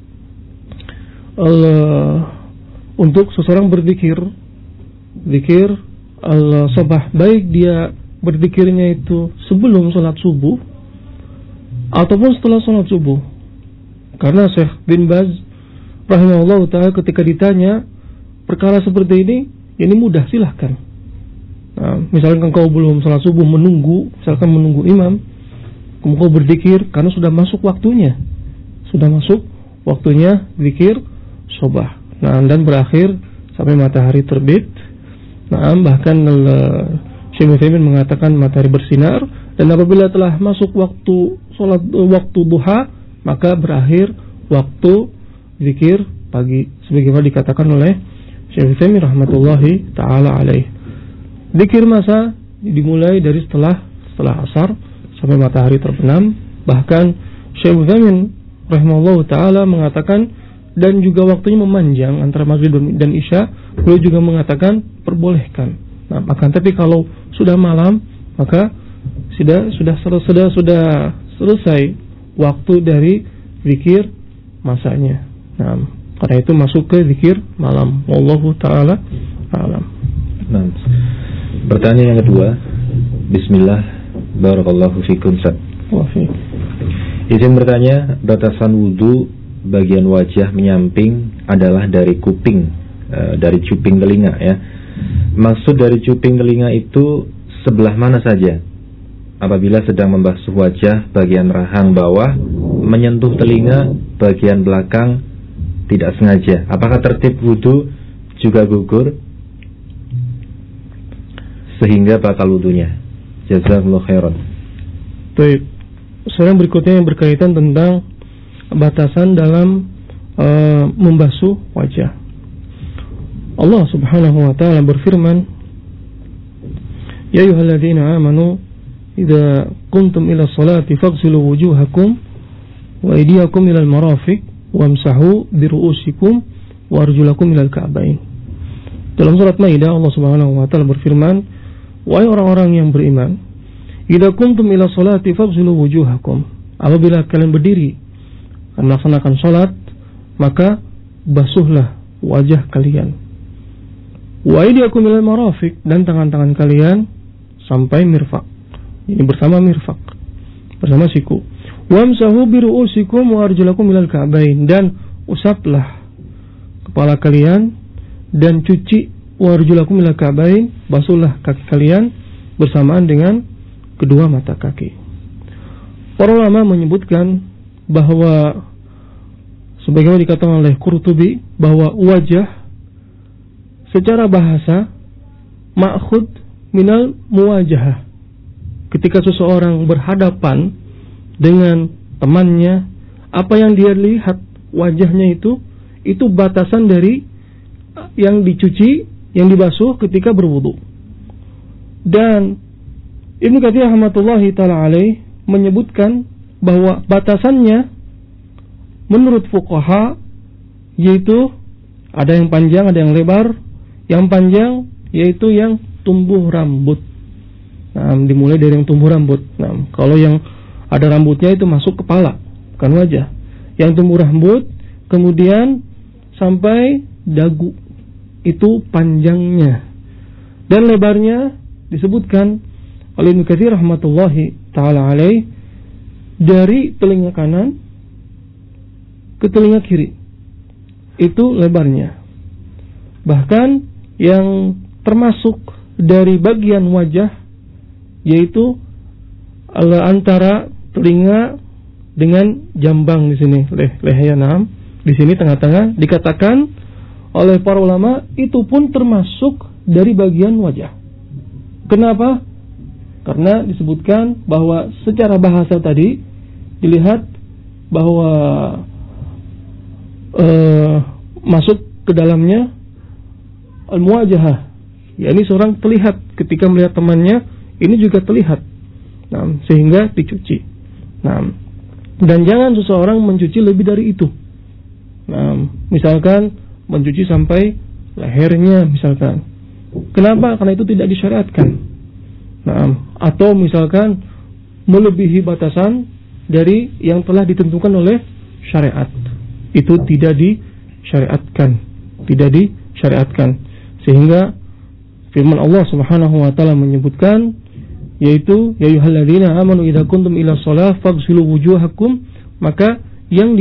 Speaker 1: untuk seseorang berzikir, zikir al-sabah, baik dia berzikirnya itu sebelum salat subuh ataupun setelah salat subuh. Karena Syekh bin Baz rahimahullah ta'ala ketika ditanya perkara seperti ini mudah, silahkan. Nah, misalkan kau belum salat subuh menunggu imam, kau berzikir karena sudah masuk waktunya zikir sabah. Nah, dan berakhir sampai matahari terbit. Nah, bahkan Syekh Utsaimin mengatakan matahari bersinar, dan apabila telah masuk waktu duha, maka berakhir waktu zikir pagi, sebagaimana dikatakan oleh Syekh Utsaimin rahmatullahi taala alaih. Zikir masa dimulai dari setelah asar sampai matahari terbenam. Bahkan Syekh Utsaimin rahimahullahu taala mengatakan, dan juga waktunya memanjang antara maghrib dan isya, beliau juga mengatakan perbolehkan. Nah, akan tapi kalau sudah malam, maka sudah selesai waktu dari zikir masanya. Nah, karena itu masuk ke zikir malam. Wallahu taala a'lam.
Speaker 2: Nah, pertanyaan yang kedua. Bismillah, barakallahu fikum. Izin bertanya, batasan wudu bagian wajah menyamping adalah dari kuping, dari cuping telinga ya. Maksud dari cuping telinga itu sebelah mana saja? Apabila sedang membasuh wajah, bagian rahang bawah menyentuh telinga bagian belakang tidak sengaja, apakah tertib wudu juga gugur sehingga batal wudunya? Jazakumullah khairan.
Speaker 1: Baik. Soal berikutnya yang berkaitan tentang batasan dalam membasuh wajah. Allah Subhanahu wa taala berfirman, "Ya ayyuhalladzina amanu idza qumtum ila sholati faghsilu wujuhakum wa aydiyakum ila al-marafiq wamsahu bi ru'usikum wa arjulakum ila al-ka'bayn." Dalam surat Maidah Allah Subhanahu wa taala berfirman, "Wahai orang-orang yang beriman, idza qumtum ila sholati faghsilu wujuhakum." Apabila kalian berdiri melaksanakan salat, maka basuhlah wajah kalian. Wa aydiyakum ilal marafiq, dan tangan-tangan kalian sampai mirfaq. Ini bersama mirfaq, bersama siku. Wamsahu bi ru'usikum wa arjulakum ilal ka'bayn, dan usaplah kepala kalian dan cuci wa arjulakum ilal ka'bayn, basuhlah kaki kalian bersamaan dengan kedua mata kaki. Para ulama menyebutkan bahwa sebagaimana dikatakan oleh Qurtubi bahwa wajah secara bahasa ma'khud minal muwajahah. Ketika seseorang berhadapan dengan temannya, apa yang dia lihat wajahnya itu batasan dari yang dicuci, yang dibasuh ketika berwudu. Dan Ibnu Katsir rahmatullahi taala alaih menyebutkan bahwa batasannya menurut fuqaha yaitu ada yang panjang, ada yang lebar. Yang panjang yaitu yang tumbuh rambut. Nah, dimulai dari yang tumbuh rambut. Nah, kalau yang ada rambutnya itu masuk kepala, bukan wajah. Yang tumbuh rambut kemudian sampai dagu, itu panjangnya. Dan lebarnya disebutkan oleh Ibnu Katsir rahmatullahi taala alaih dari telinga kanan ke telinga kiri. Itu lebarnya. Bahkan yang termasuk dari bagian wajah yaitu antara telinga dengan jambang di sini, lehernya di sini tengah-tengah, dikatakan oleh para ulama itu pun termasuk dari bagian wajah. Kenapa? Karena disebutkan bahwa secara bahasa tadi dilihat bahwa masuk ke dalamnya al-muwajahah, yakni seorang terlihat ketika melihat temannya, ini juga terlihat. Nah, sehingga dicuci. Nah, dan jangan seseorang mencuci lebih dari itu. Nah, misalkan mencuci sampai lehernya misalkan. Kenapa? Karena itu tidak disyariatkan. Nah, atau misalkan melebihi batasan dari yang telah ditentukan oleh syariat. Itu tidak disyariatkan. Sehingga firman Allah Subhanahu wa taala menyebutkan yaitu ya ayyuhalladzina amanu idza kuntum ila shalah faghsilu wujuhakum, maka yang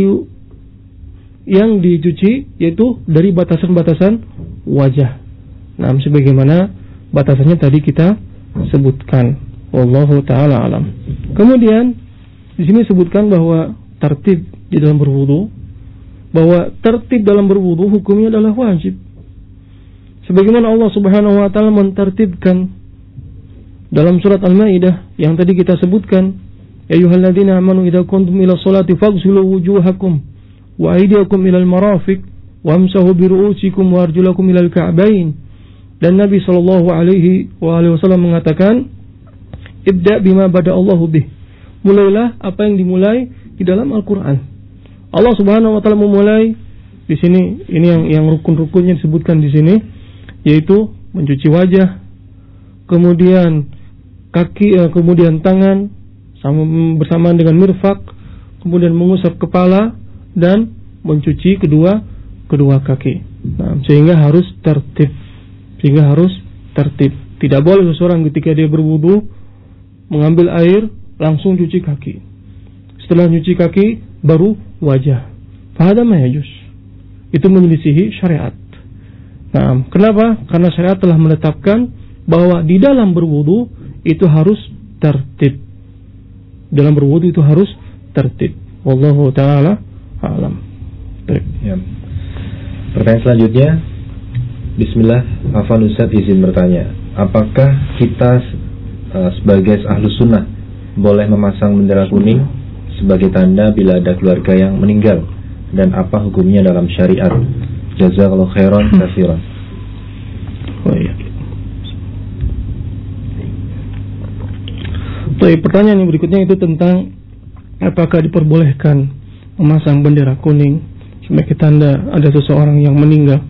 Speaker 1: dicuci yaitu dari batasan-batasan wajah. Nah, sebagaimana batasannya tadi kita sebutkan. Wallahu taala alam. Kemudian di sini sebutkan bahwa tertib di dalam berwudu, bahwa tertib dalam berwudu hukumnya adalah wajib. Sebagaimana Allah Subhanahu wa taala mentertibkan dalam surat Al-Maidah yang tadi kita sebutkan, ya ayyuhalladzina amanu idza kuntum ila sholati faghsilu wujuhakum wa aydiyakum ilal marafiq wamsahu bi ru'usikum wa arjulakum ilal ka'bayn. Dan Nabi sallallahu alaihi wasallam mengatakan, ibda bima bada Allahu bih. Mulailah apa yang dimulai di dalam Al-Qur'an. Allah Subhanahu wa taala memulai di sini, ini yang rukun-rukunnya disebutkan di sini, yaitu mencuci wajah, kemudian kaki, kemudian tangan bersamaan dengan mirfaq, kemudian mengusap kepala dan mencuci kedua kaki. Nah, sehingga harus tertib. Tidak boleh seseorang ketika dia berwudu mengambil air langsung cuci kaki. Setelah cuci kaki baru wajah. Fahada ma yajuz. Itu menyelisihi syariat. Nah, kenapa? Karena syariat telah menetapkan bahwa di dalam berwudu itu harus tertib. Dalam berwudu itu harus tertib. Wallahu taala a'lam.
Speaker 2: Ya. Pertanyaan selanjutnya, bismillah, Afwan Ustaz izin bertanya, apakah kita sebagai ahlus sunnah boleh memasang bendera kuning sebagai tanda bila ada keluarga yang meninggal, dan apa hukumnya dalam syariat? Jazakallahu khairan katsiran.
Speaker 1: Oh iya. Pertanyaan yang berikutnya itu tentang apakah diperbolehkan memasang bendera kuning sebagai tanda ada seseorang yang meninggal.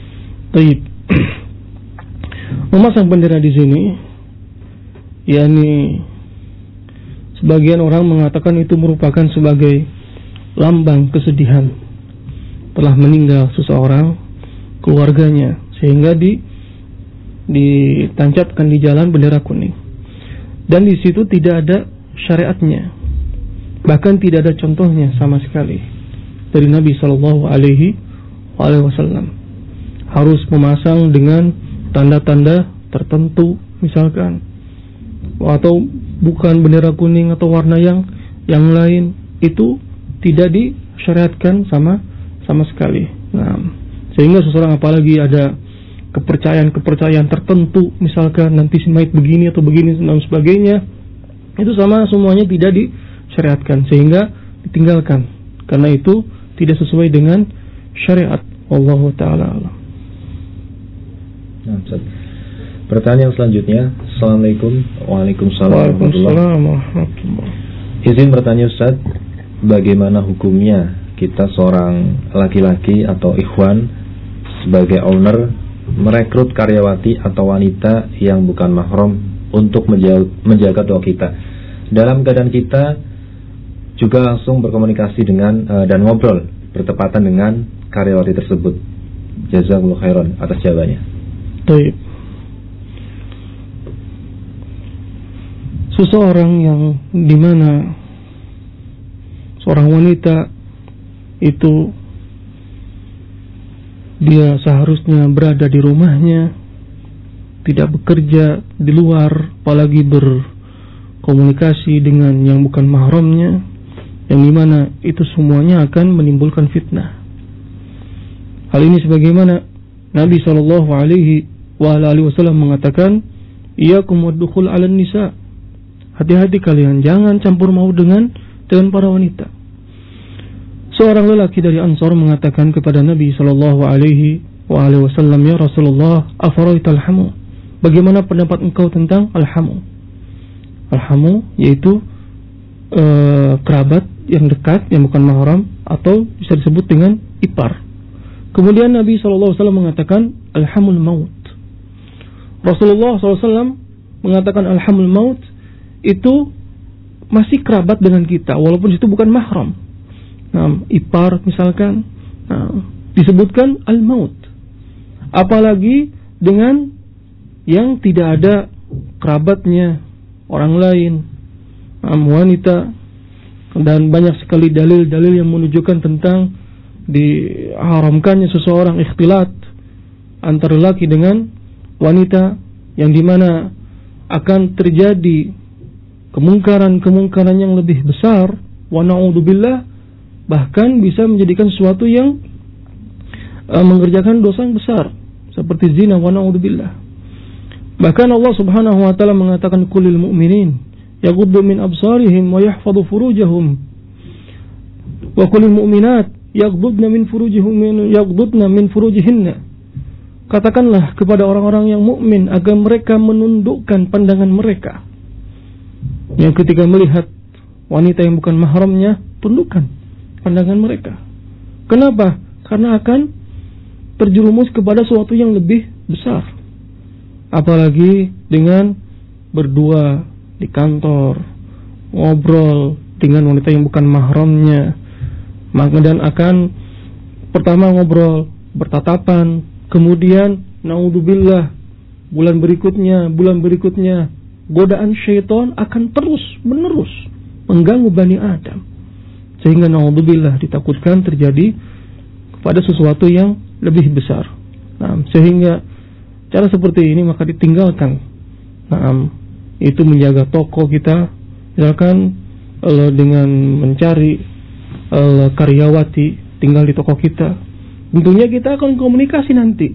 Speaker 1: Memasang bendera di sini, yakni sebagian orang mengatakan itu merupakan sebagai lambang kesedihan telah meninggal seseorang, keluarganya, sehingga ditancapkan di jalan bendera kuning. Dan di situ tidak ada syariatnya, bahkan tidak ada contohnya sama sekali dari Nabi Shallallahu Alaihi Wasallam. Harus memasang dengan tanda-tanda tertentu, misalkan, atau bukan bendera kuning atau warna yang lain, itu tidak disyariatkan sama sekali. Nah, sehingga seseorang apalagi ada kepercayaan tertentu, misalkan nanti si mayit begini atau begini dan sebagainya, itu sama semuanya tidak disyariatkan sehingga ditinggalkan karena itu tidak sesuai dengan syariat. Wallahu ta'ala alam.
Speaker 2: Nah, pertanyaan selanjutnya. Assalamualaikum. Waalaikumsalam warahmatullahi. Izin bertanya Ustaz, bagaimana hukumnya kita seorang laki-laki atau ikhwan sebagai owner merekrut karyawati atau wanita yang bukan mahram untuk menjaga toko kita, dalam keadaan kita juga langsung berkomunikasi dengan dan ngobrol bertepatan dengan karyawati tersebut. Jazakumullah khairan atas jawabannya.
Speaker 1: Baik. Seseorang yang dimana seorang wanita itu dia seharusnya berada di rumahnya, tidak bekerja di luar, apalagi berkomunikasi dengan yang bukan mahramnya, yang dimana itu semuanya akan menimbulkan fitnah. Hal ini sebagaimana Nabi SAW mengatakan, "Iyyakum wad-dukhul 'alan nisa." Hati-hati kalian, jangan campur mau dengan para wanita. Seorang lelaki dari Ansar mengatakan kepada Nabi SAW, "Ya Rasulullah, afaraital hamu? Bagaimana pendapat engkau tentang al-hamu?" Al-hamu yaitu kerabat yang dekat, yang bukan mahram, atau bisa disebut dengan ipar. Kemudian Nabi SAW mengatakan al-hamul maut. Rasulullah SAW mengatakan al-hamul maut itu masih kerabat dengan kita, walaupun itu bukan mahram. Nah, ipar misalkan, disebutkan al-maut. Apalagi dengan yang tidak ada kerabatnya, orang lain, wanita, dan banyak sekali dalil-dalil yang menunjukkan tentang diharamkannya seseorang ikhtilat antara laki dengan wanita, yang dimana akan terjadi kemungkaran yang lebih besar, wa na'udzubillah, bahkan bisa menjadikan sesuatu yang mengerjakan dosa yang besar seperti zina, wa na'udzubillah. Bahkan Allah Subhanahu wa taala mengatakan, "Qulil mu'minin yaghuddu min absarihim wa yahfadhu furujahum wa qulil mu'minat yaghdudna min furujihinna." Katakanlah kepada orang-orang yang mukmin agar mereka menundukkan pandangan mereka. Yang ketika melihat wanita yang bukan mahramnya, tundukkan pandangan mereka. Kenapa? Karena akan terjerumus kepada sesuatu yang lebih besar. Apalagi dengan berdua di kantor, ngobrol dengan wanita yang bukan mahramnya, maka dan akan pertama ngobrol, bertatapan, kemudian naudzubillah, bulan berikutnya godaan syaitan akan terus menerus mengganggu Bani Adam, sehingga naudzubillah ditakutkan terjadi pada sesuatu yang lebih besar. Nah, sehingga cara seperti ini maka ditinggalkan. Nah, itu menjaga toko kita, misalkan dengan mencari karyawati tinggal di toko kita. Tentunya kita akan komunikasi nanti,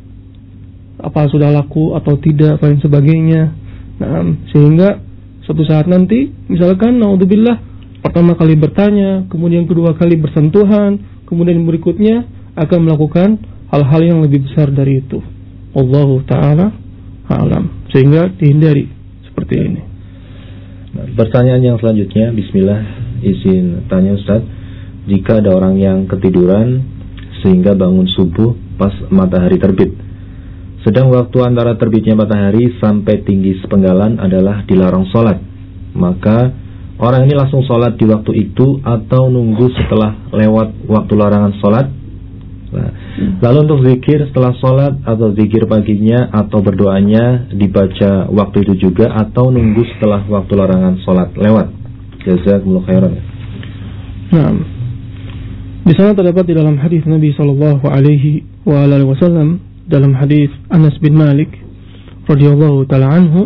Speaker 1: apa sudah laku atau tidak, dan sebagainya. Nah, sehingga suatu saat nanti, misalkan naudzubillah, pertama kali bertanya, kemudian kedua kali bersentuhan, kemudian berikutnya akan melakukan hal-hal yang lebih besar dari itu. Wallahu ta'ala a'lam. Sehingga dihindari seperti ini.
Speaker 2: Pertanyaan yang selanjutnya, bismillah, izin tanya Ustaz, jika ada orang yang ketiduran sehingga bangun subuh pas matahari terbit, sedang waktu antara terbitnya matahari sampai tinggi sepenggalan adalah dilarang sholat, maka orang ini langsung sholat di waktu itu atau nunggu setelah lewat waktu larangan sholat? Nah, lalu untuk zikir setelah sholat atau zikir paginya atau berdoanya dibaca waktu itu juga atau nunggu setelah waktu larangan sholat lewat? Jazakumullah khairan.
Speaker 1: Nah, di sana terdapat di dalam hadis Nabi SAW, dalam hadis Anas bin Malik radhiyallahu taala anhu,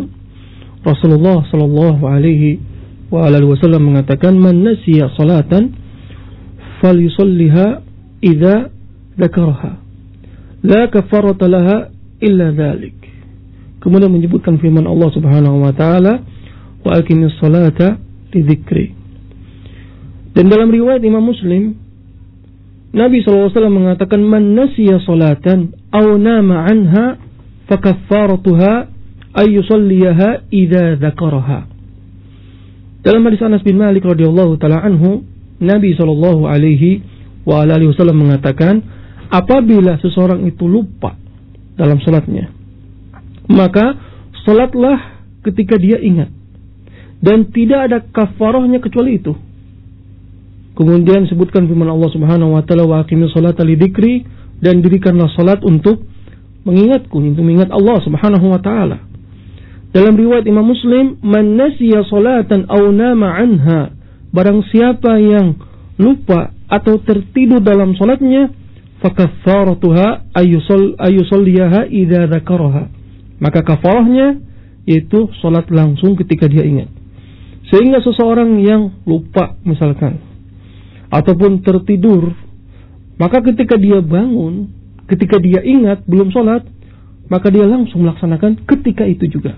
Speaker 1: Rasulullah sallallahu alaihi wa alihi wasallam mengatakan, "Man nasiya salatan falyusalliha idza dzakaraha. La kafarata laha illa dzalik. Kemudian menyebutkan firman Allah Subhanahu wa taala, wa aqimis salata li dzikri. Dan dalam riwayat Imam Muslim, Nabi SAW mengatakan, man nasiya salatan aw nama anha fakaffaratuha ay yusalliyaha idza dzakaraha. Dalam hadis Anas bin Malik radhiyallahu taala anhu, Nabi SAW mengatakan, apabila seseorang itu lupa dalam salatnya, maka salatlah ketika dia ingat, dan tidak ada kafarahnya kecuali itu. Kemudian sebutkan firman Allah Subhanahu wa taala, wa aqimis salata li dzikri, dan dirikanlah salat untuk mengingatku, untuk mengingat Allah Subhanahu wa taala. Dalam riwayat Imam Muslim, man nasiya salatan aw nama anha, barang siapa yang lupa atau tertidur dalam salatnya, fakaffaratuha ayyusalliyaha idza dzakaraha, maka kafarahnya yaitu salat langsung ketika dia ingat. Sehingga seseorang yang lupa misalkan ataupun tertidur, maka ketika dia bangun, ketika dia ingat belum salat, maka dia langsung melaksanakan ketika itu juga.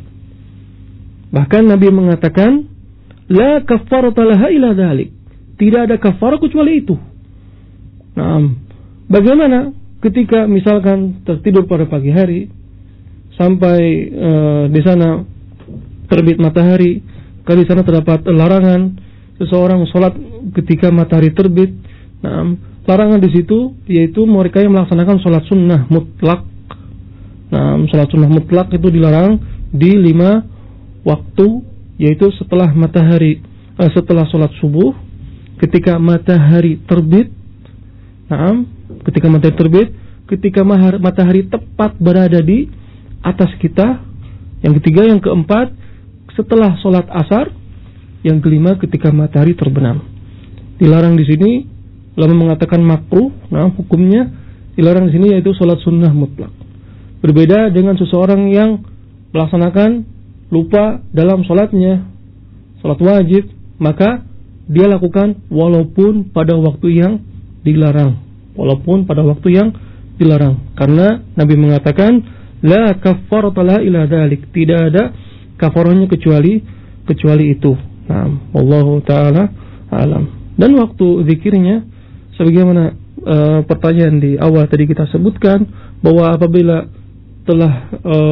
Speaker 1: Bahkan Nabi mengatakan, la kaffarata laha illa dzalik, tidak ada kafarah kecuali itu. Nah, bagaimana ketika misalkan tertidur pada pagi hari sampai di sana terbit matahari, kalau di sana terdapat larangan seseorang sholat ketika matahari terbit. Nah, larangan di situ yaitu mereka yang melaksanakan sholat sunnah mutlak. Nah, sholat sunnah mutlak itu dilarang di 5 waktu, yaitu setelah matahari, setelah sholat subuh, ketika matahari terbit. Nah, ketika matahari terbit, ketika matahari tepat berada di atas kita. Yang ketiga, yang keempat, setelah sholat asar. Yang kelima, ketika matahari terbenam. Dilarang di sini, ulama mengatakan makruh. Nah, hukumnya dilarang di sini yaitu sholat sunnah mutlak. Berbeda dengan seseorang yang melaksanakan lupa dalam sholatnya, sholat wajib, maka dia lakukan walaupun pada waktu yang dilarang. Walaupun pada waktu yang dilarang. Karena Nabi mengatakan, la kaffarata laha illa dzalik, tidak ada kafarahnya kecuali itu. Nah, wallahu taala alam. Dan waktu zikirnya sebagaimana pertanyaan di awal tadi kita sebutkan, bahwa apabila telah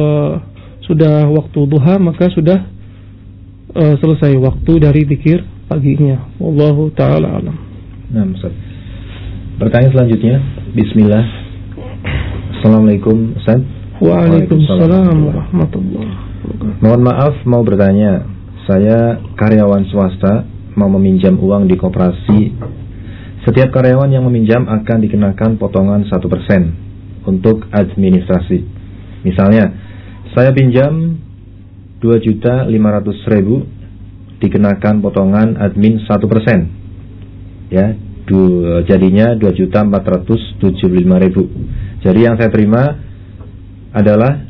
Speaker 1: sudah waktu duha, maka sudah selesai waktu dari zikir paginya. Wallahu taala alam.
Speaker 2: Nah, Ustaz. Pertanyaan selanjutnya, bismillah. Assalamualaikum, Ustaz.
Speaker 1: Waalaikumsalam warahmatullahi wabarakatuh.
Speaker 2: Mohon maaf, mau bertanya. Saya karyawan swasta, mau meminjam uang di koperasi. Setiap karyawan yang meminjam akan dikenakan potongan 1% untuk administrasi. Misalnya, saya pinjam 2.500.000, dikenakan potongan admin 1%. Ya, jadinya 2.475.000. Jadi yang saya terima adalah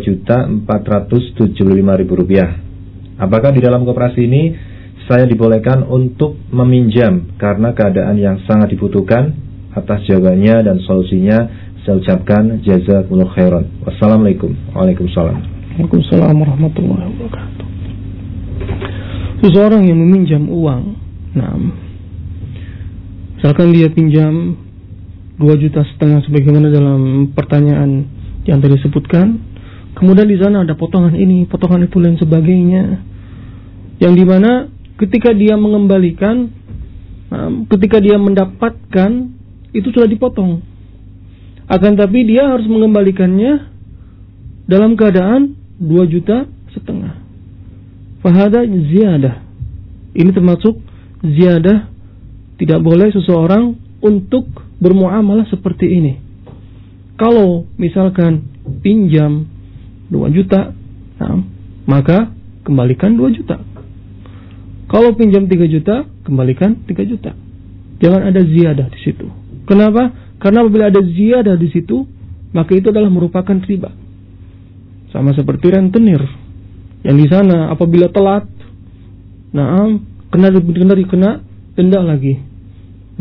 Speaker 2: 2.475.000 rupiah. Apakah di dalam koperasi ini saya dibolehkan untuk meminjam karena keadaan yang sangat dibutuhkan? Atas jawabannya dan solusinya saya ucapkan jazakumullah khairan. Wassalamualaikum. Waalaikumsalam.
Speaker 1: Waalaikumsalam warahmatullahi wabarakatuh. Seseorang yang meminjam uang, nah, misalkan dia pinjam 2,5 juta sebagaimana dalam pertanyaan yang tadi disebutkan, kemudian di sana ada potongan ini, potongan itu dan sebagainya, yang dimana ketika dia mengembalikan, ketika dia mendapatkan, itu sudah dipotong. Akan tapi dia harus mengembalikannya dalam keadaan 2,5 juta. Fahada ziyadah. Ini termasuk ziyadah. Tidak boleh seseorang untuk bermuamalah seperti ini. Kalau misalkan pinjam 2 juta, nah, maka kembalikan 2 juta. Kalau pinjam 3 juta, kembalikan 3 juta. Jangan ada ziyadah di situ. Kenapa? Karena apabila ada ziyadah di situ, maka itu adalah merupakan riba. Sama seperti rentenir, yang di sana apabila telat, kena denda lagi.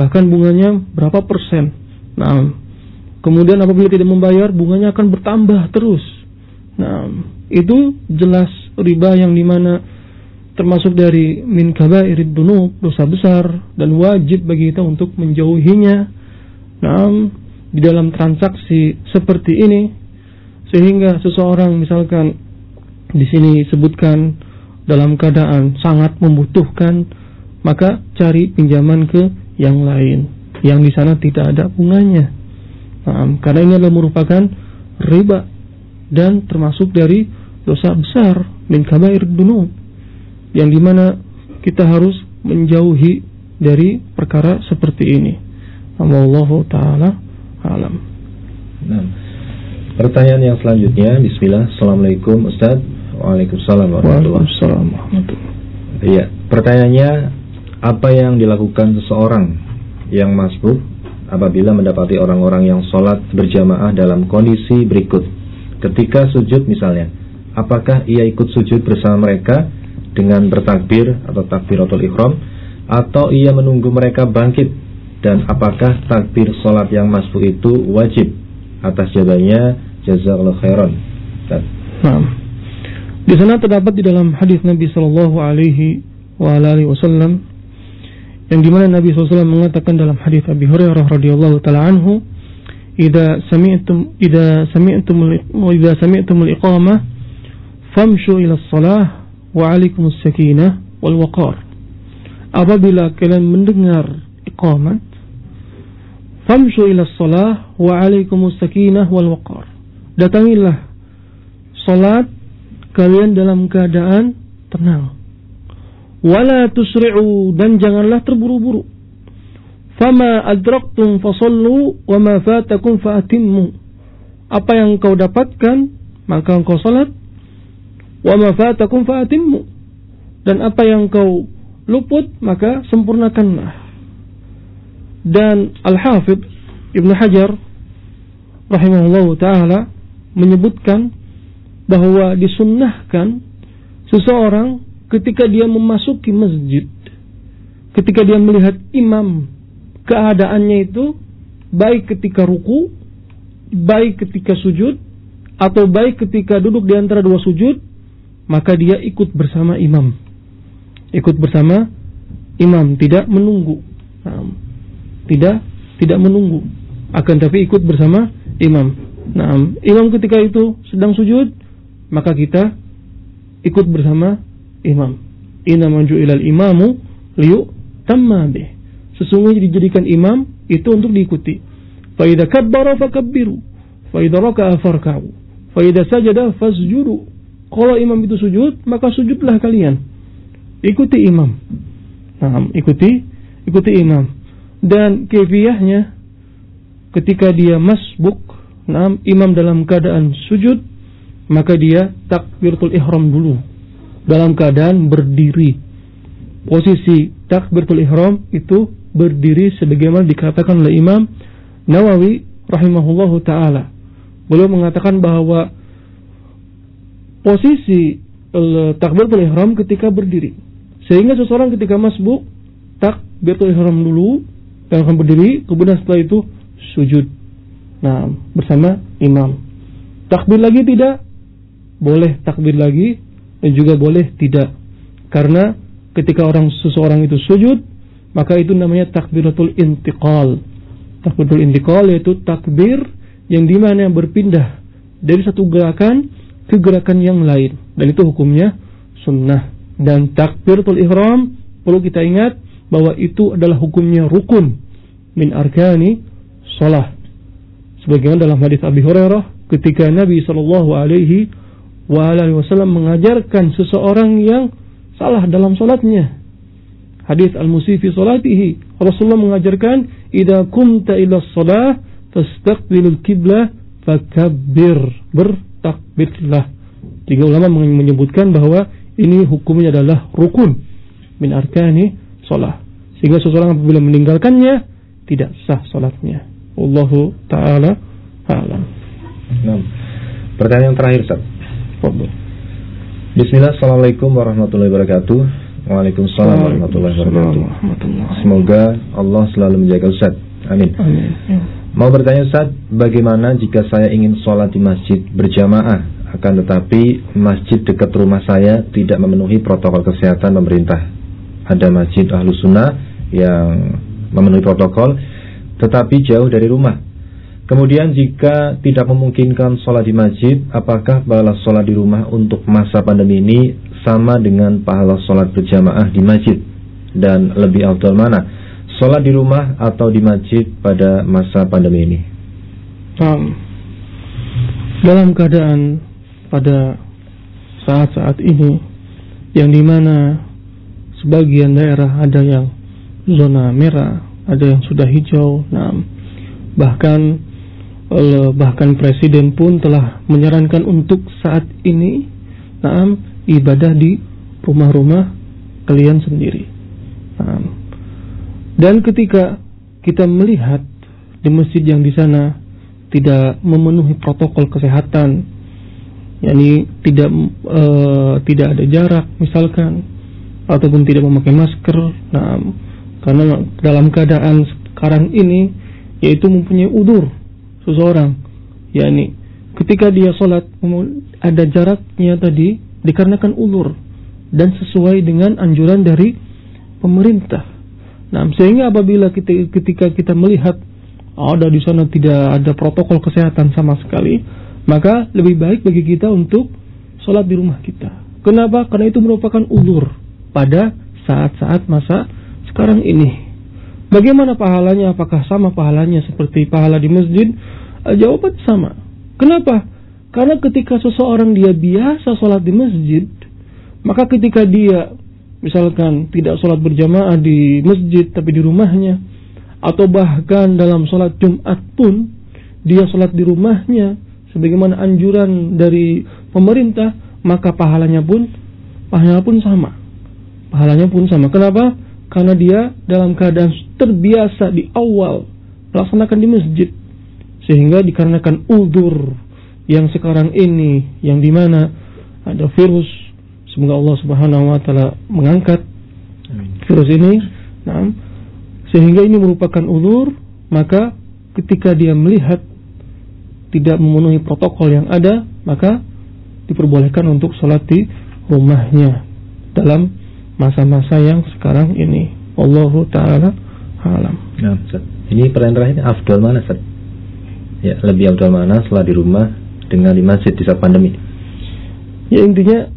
Speaker 1: bahkan bunganya berapa persen. Nah, kemudian apabila tidak membayar, bunganya akan bertambah terus. Nah, itu jelas riba yang dimana termasuk dari min kabairid dzunub, dosa besar, dan wajib bagi kita untuk menjauhinya. Nah, di dalam transaksi seperti ini, sehingga seseorang misalkan di sini sebutkan dalam keadaan sangat membutuhkan, maka cari pinjaman ke yang lain yang di sana tidak ada bunganya. Nah, karena ini adalah merupakan riba dan termasuk dari dosa besar min kabairid dzunub, yang dimana kita harus menjauhi dari perkara seperti ini. Wallahu ta'ala alam.
Speaker 2: Nah, pertanyaan yang selanjutnya, bismillah. Assalamualaikum Ustaz. Waalaikumsalam warahmatullahi wabarakatuh. Iya, pertanyaannya, apa yang dilakukan seseorang yang masbuk apabila mendapati orang-orang yang sholat berjamaah dalam kondisi berikut? Ketika sujud misalnya, apakah ia ikut sujud bersama mereka dengan bertakbir atau takbiratul ihram, atau ia menunggu mereka bangkit? Dan apakah takbir sholat yang masbuk itu wajib? Atas jawabannya, jazakallahu khairan.
Speaker 1: Nah, di sana terdapat di dalam hadis Nabi sallallahu alaihi wasallam, yang dimana Nabi SAW mengatakan dalam hadis Abi Hurairah radhiyallahu taala anhu, "Idza sami'tumul iqamah famshu ila shalah wa 'alaikumus sakinah wal waqar." Apabila kalian mendengar iqamat, famshu ila shalah wa 'alaikumus sakinah wal waqar. Datangilah salat kalian dalam keadaan tenang. Wala tusri'u, dan janganlah terburu-buru. Fama adraktum fasallu wa ma fatakum faatimmu. Apa yang kau dapatkan maka engkau salat, wa ma fatakum faatimmu, dan apa yang kau luput maka sempurnakanlah. Dan Al-Hafidh Ibnu Hajar rahimahullahu taala menyebutkan bahwa disunnahkan seseorang ketika dia memasuki masjid, ketika dia melihat imam, keadaannya itu baik ketika ruku, baik ketika sujud, atau baik ketika duduk di antara dua sujud, maka dia ikut bersama imam. Ikut bersama imam, tidak menunggu. Nah, tidak menunggu, akan tapi ikut bersama imam. Nah, imam ketika itu sedang sujud, maka kita ikut bersama imam. Innama ju'ilal imamu liyutamma bih. Sesungguhnya dijadikan imam itu untuk diikuti. Fa idza kabbara fakabbiru, fa idza raka'a farka'u, fa idza sajada fasjudu. Kalau imam itu sujud, maka sujudlah kalian. Ikuti imam. Nah, ikuti imam. Dan kefiyahnya ketika dia masbuk, nah, imam dalam keadaan sujud, maka dia takbiratul ihram dulu dalam keadaan berdiri. Posisi takbiratul ihram itu berdiri sebagaimana dikatakan oleh Imam Nawawi rahimahullahu taala. Beliau mengatakan bahwa posisi takbiratul ihram ketika berdiri, sehingga seseorang ketika masbuk takbiratul ihram dulu dan akan berdiri, kemudian setelah itu sujud. Nah, bersama imam. Takbir lagi tidak? Boleh takbir lagi, dan juga boleh tidak. Karena ketika seseorang itu sujud, maka itu namanya takbiratul intiqal. Takbiratul intiqal yaitu takbir yang dimana berpindah dari satu gerakan ke gerakan yang lain, dan itu hukumnya sunnah. Dan takbiratul ihram perlu kita ingat bahwa itu adalah hukumnya rukun min arkani shalah. Sebagaimana dalam hadis Abi Hurairah ketika Nabi SAW mengajarkan seseorang yang salah dalam salatnya. Hadis al-musii fi salatihi. Rasulullah mengajarkan, "Idza qumta ila shalah fastaqbilul qiblah fakabbir." Bertakbirlah. Tiga ulama menyebutkan bahwa ini hukumnya adalah rukun min arkani shalah. Sehingga seseorang apabila meninggalkannya tidak sah salatnya. Wallahu ta'ala a'lam.
Speaker 2: Nah, pertanyaan terakhir, Ustaz. Bismillah, assalamualaikum warahmatullahi wabarakatuh. Waalaikumsalam warahmatullahi wabarakatuh. Semoga Allah selalu menjaga Ustaz. Amin.
Speaker 1: Amin. Ya.
Speaker 2: Mau bertanya Ustaz, bagaimana jika saya ingin sholat di masjid berjamaah, akan tetapi masjid dekat rumah saya tidak memenuhi protokol kesehatan pemerintah? Ada masjid Ahlus Sunnah yang memenuhi protokol, tetapi jauh dari rumah. Kemudian jika tidak memungkinkan sholat di masjid, apakah pahala sholat di rumah untuk masa pandemi ini sama dengan pahala sholat berjamaah di masjid? Dan lebih afdal mana? Sholat di rumah atau di masjid pada masa pandemi ini?
Speaker 1: Dalam keadaan pada saat-saat ini, yang dimana sebagian daerah ada yang zona merah, ada yang sudah hijau, bahkan Presiden pun telah menyarankan untuk saat ini, ibadah di rumah-rumah kalian sendiri. Dan ketika kita melihat di masjid yang di sana tidak memenuhi protokol kesehatan, yakni tidak ada jarak misalkan, ataupun tidak memakai masker, karena dalam keadaan sekarang ini yaitu mempunyai udzur seseorang, yakni ketika dia sholat ada jaraknya tadi dikarenakan udzur dan sesuai dengan anjuran dari pemerintah. Sehingga apabila ketika kita melihat ada di sana tidak ada protokol kesehatan sama sekali, maka lebih baik bagi kita untuk sholat di rumah kita. Kenapa? Karena itu merupakan udzur pada saat-saat masa sekarang ini. Bagaimana pahalanya? Apakah sama pahalanya seperti pahala di masjid? Jawaban sama. Kenapa? Karena ketika seseorang dia biasa sholat di masjid, maka ketika dia misalkan tidak sholat berjamaah di masjid tapi di rumahnya, atau bahkan dalam sholat Jumat pun dia sholat di rumahnya sebagaimana anjuran dari pemerintah, maka pahalanya pun sama. Pahalanya pun sama. Kenapa? Karena dia dalam keadaan terbiasa di awal melaksanakan di masjid, sehingga dikarenakan udzur yang sekarang ini, yang dimana ada virus, semoga Allah Subhanahu wa taala mengangkat virus ini, sehingga ini merupakan udzur, maka ketika dia melihat tidak memenuhi protokol yang ada, maka diperbolehkan untuk sholat di rumahnya dalam masa-masa yang sekarang ini. Wallahu taala alam.
Speaker 2: Nah, ini pertanyaan terakhir, afdal mana, Ustaz? Ya, lebih afdal mana sholat di rumah dengan di masjid di saat pandemi?
Speaker 1: Ya, intinya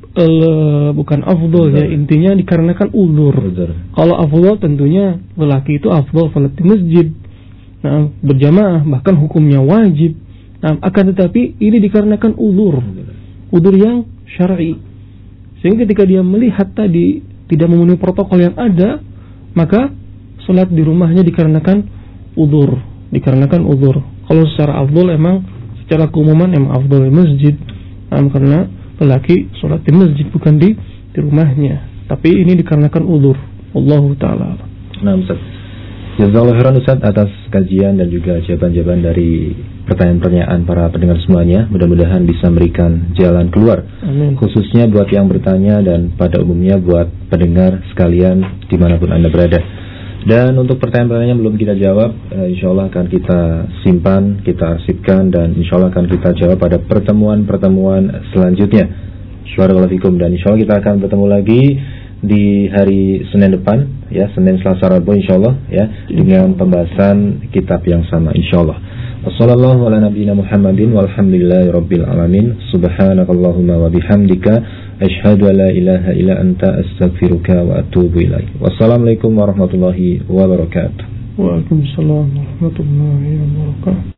Speaker 1: bukan afdol, ya, intinya dikarenakan udzur. Kalau afdol tentunya lelaki itu afdol salat di masjid, berjamaah, bahkan hukumnya wajib. Akan tetapi ini dikarenakan udzur yang syar'i, sehingga ketika dia melihat tadi tidak memenuhi protokol yang ada, maka salat di rumahnya dikarenakan udzur. Kalau secara afdol emang secara keumuman emang afdol di masjid, karena lelaki sholat di masjid bukan di rumahnya, tapi ini dikarenakan udzur. Wallahu taala.
Speaker 2: Nah, Ustaz, jazakallahu khairan Ustaz atas kajian dan juga jawaban-jawaban dari pertanyaan-pertanyaan para pendengar semuanya. Mudah-mudahan bisa memberikan jalan keluar.
Speaker 1: Amin.
Speaker 2: Khususnya buat yang bertanya dan pada umumnya buat pendengar sekalian dimanapun Anda berada. Dan untuk pertanyaan-pertanyaan yang belum kita jawab, insyaallah akan kita simpan, kita arsipkan, dan insyaallah akan kita jawab pada pertemuan-pertemuan selanjutnya. Barakallahu fikum. Dan insyaallah kita akan bertemu lagi di hari Senin depan, ya, Senin, Selasa, Rabu insyaallah, ya, dengan pembahasan kitab yang sama insyaallah. Wassallallahu ala nabiyyina Muhammadin walhamdulillahi rabbil alamin. Subhanakallahumma wa bihamdika asyhadu an la ilaha illa anta astaghfiruka wa atubu ilaik. Wassalamualaikum warahmatullahi wabarakatuh.
Speaker 1: Waalaikumsalam warahmatullahi wabarakatuh.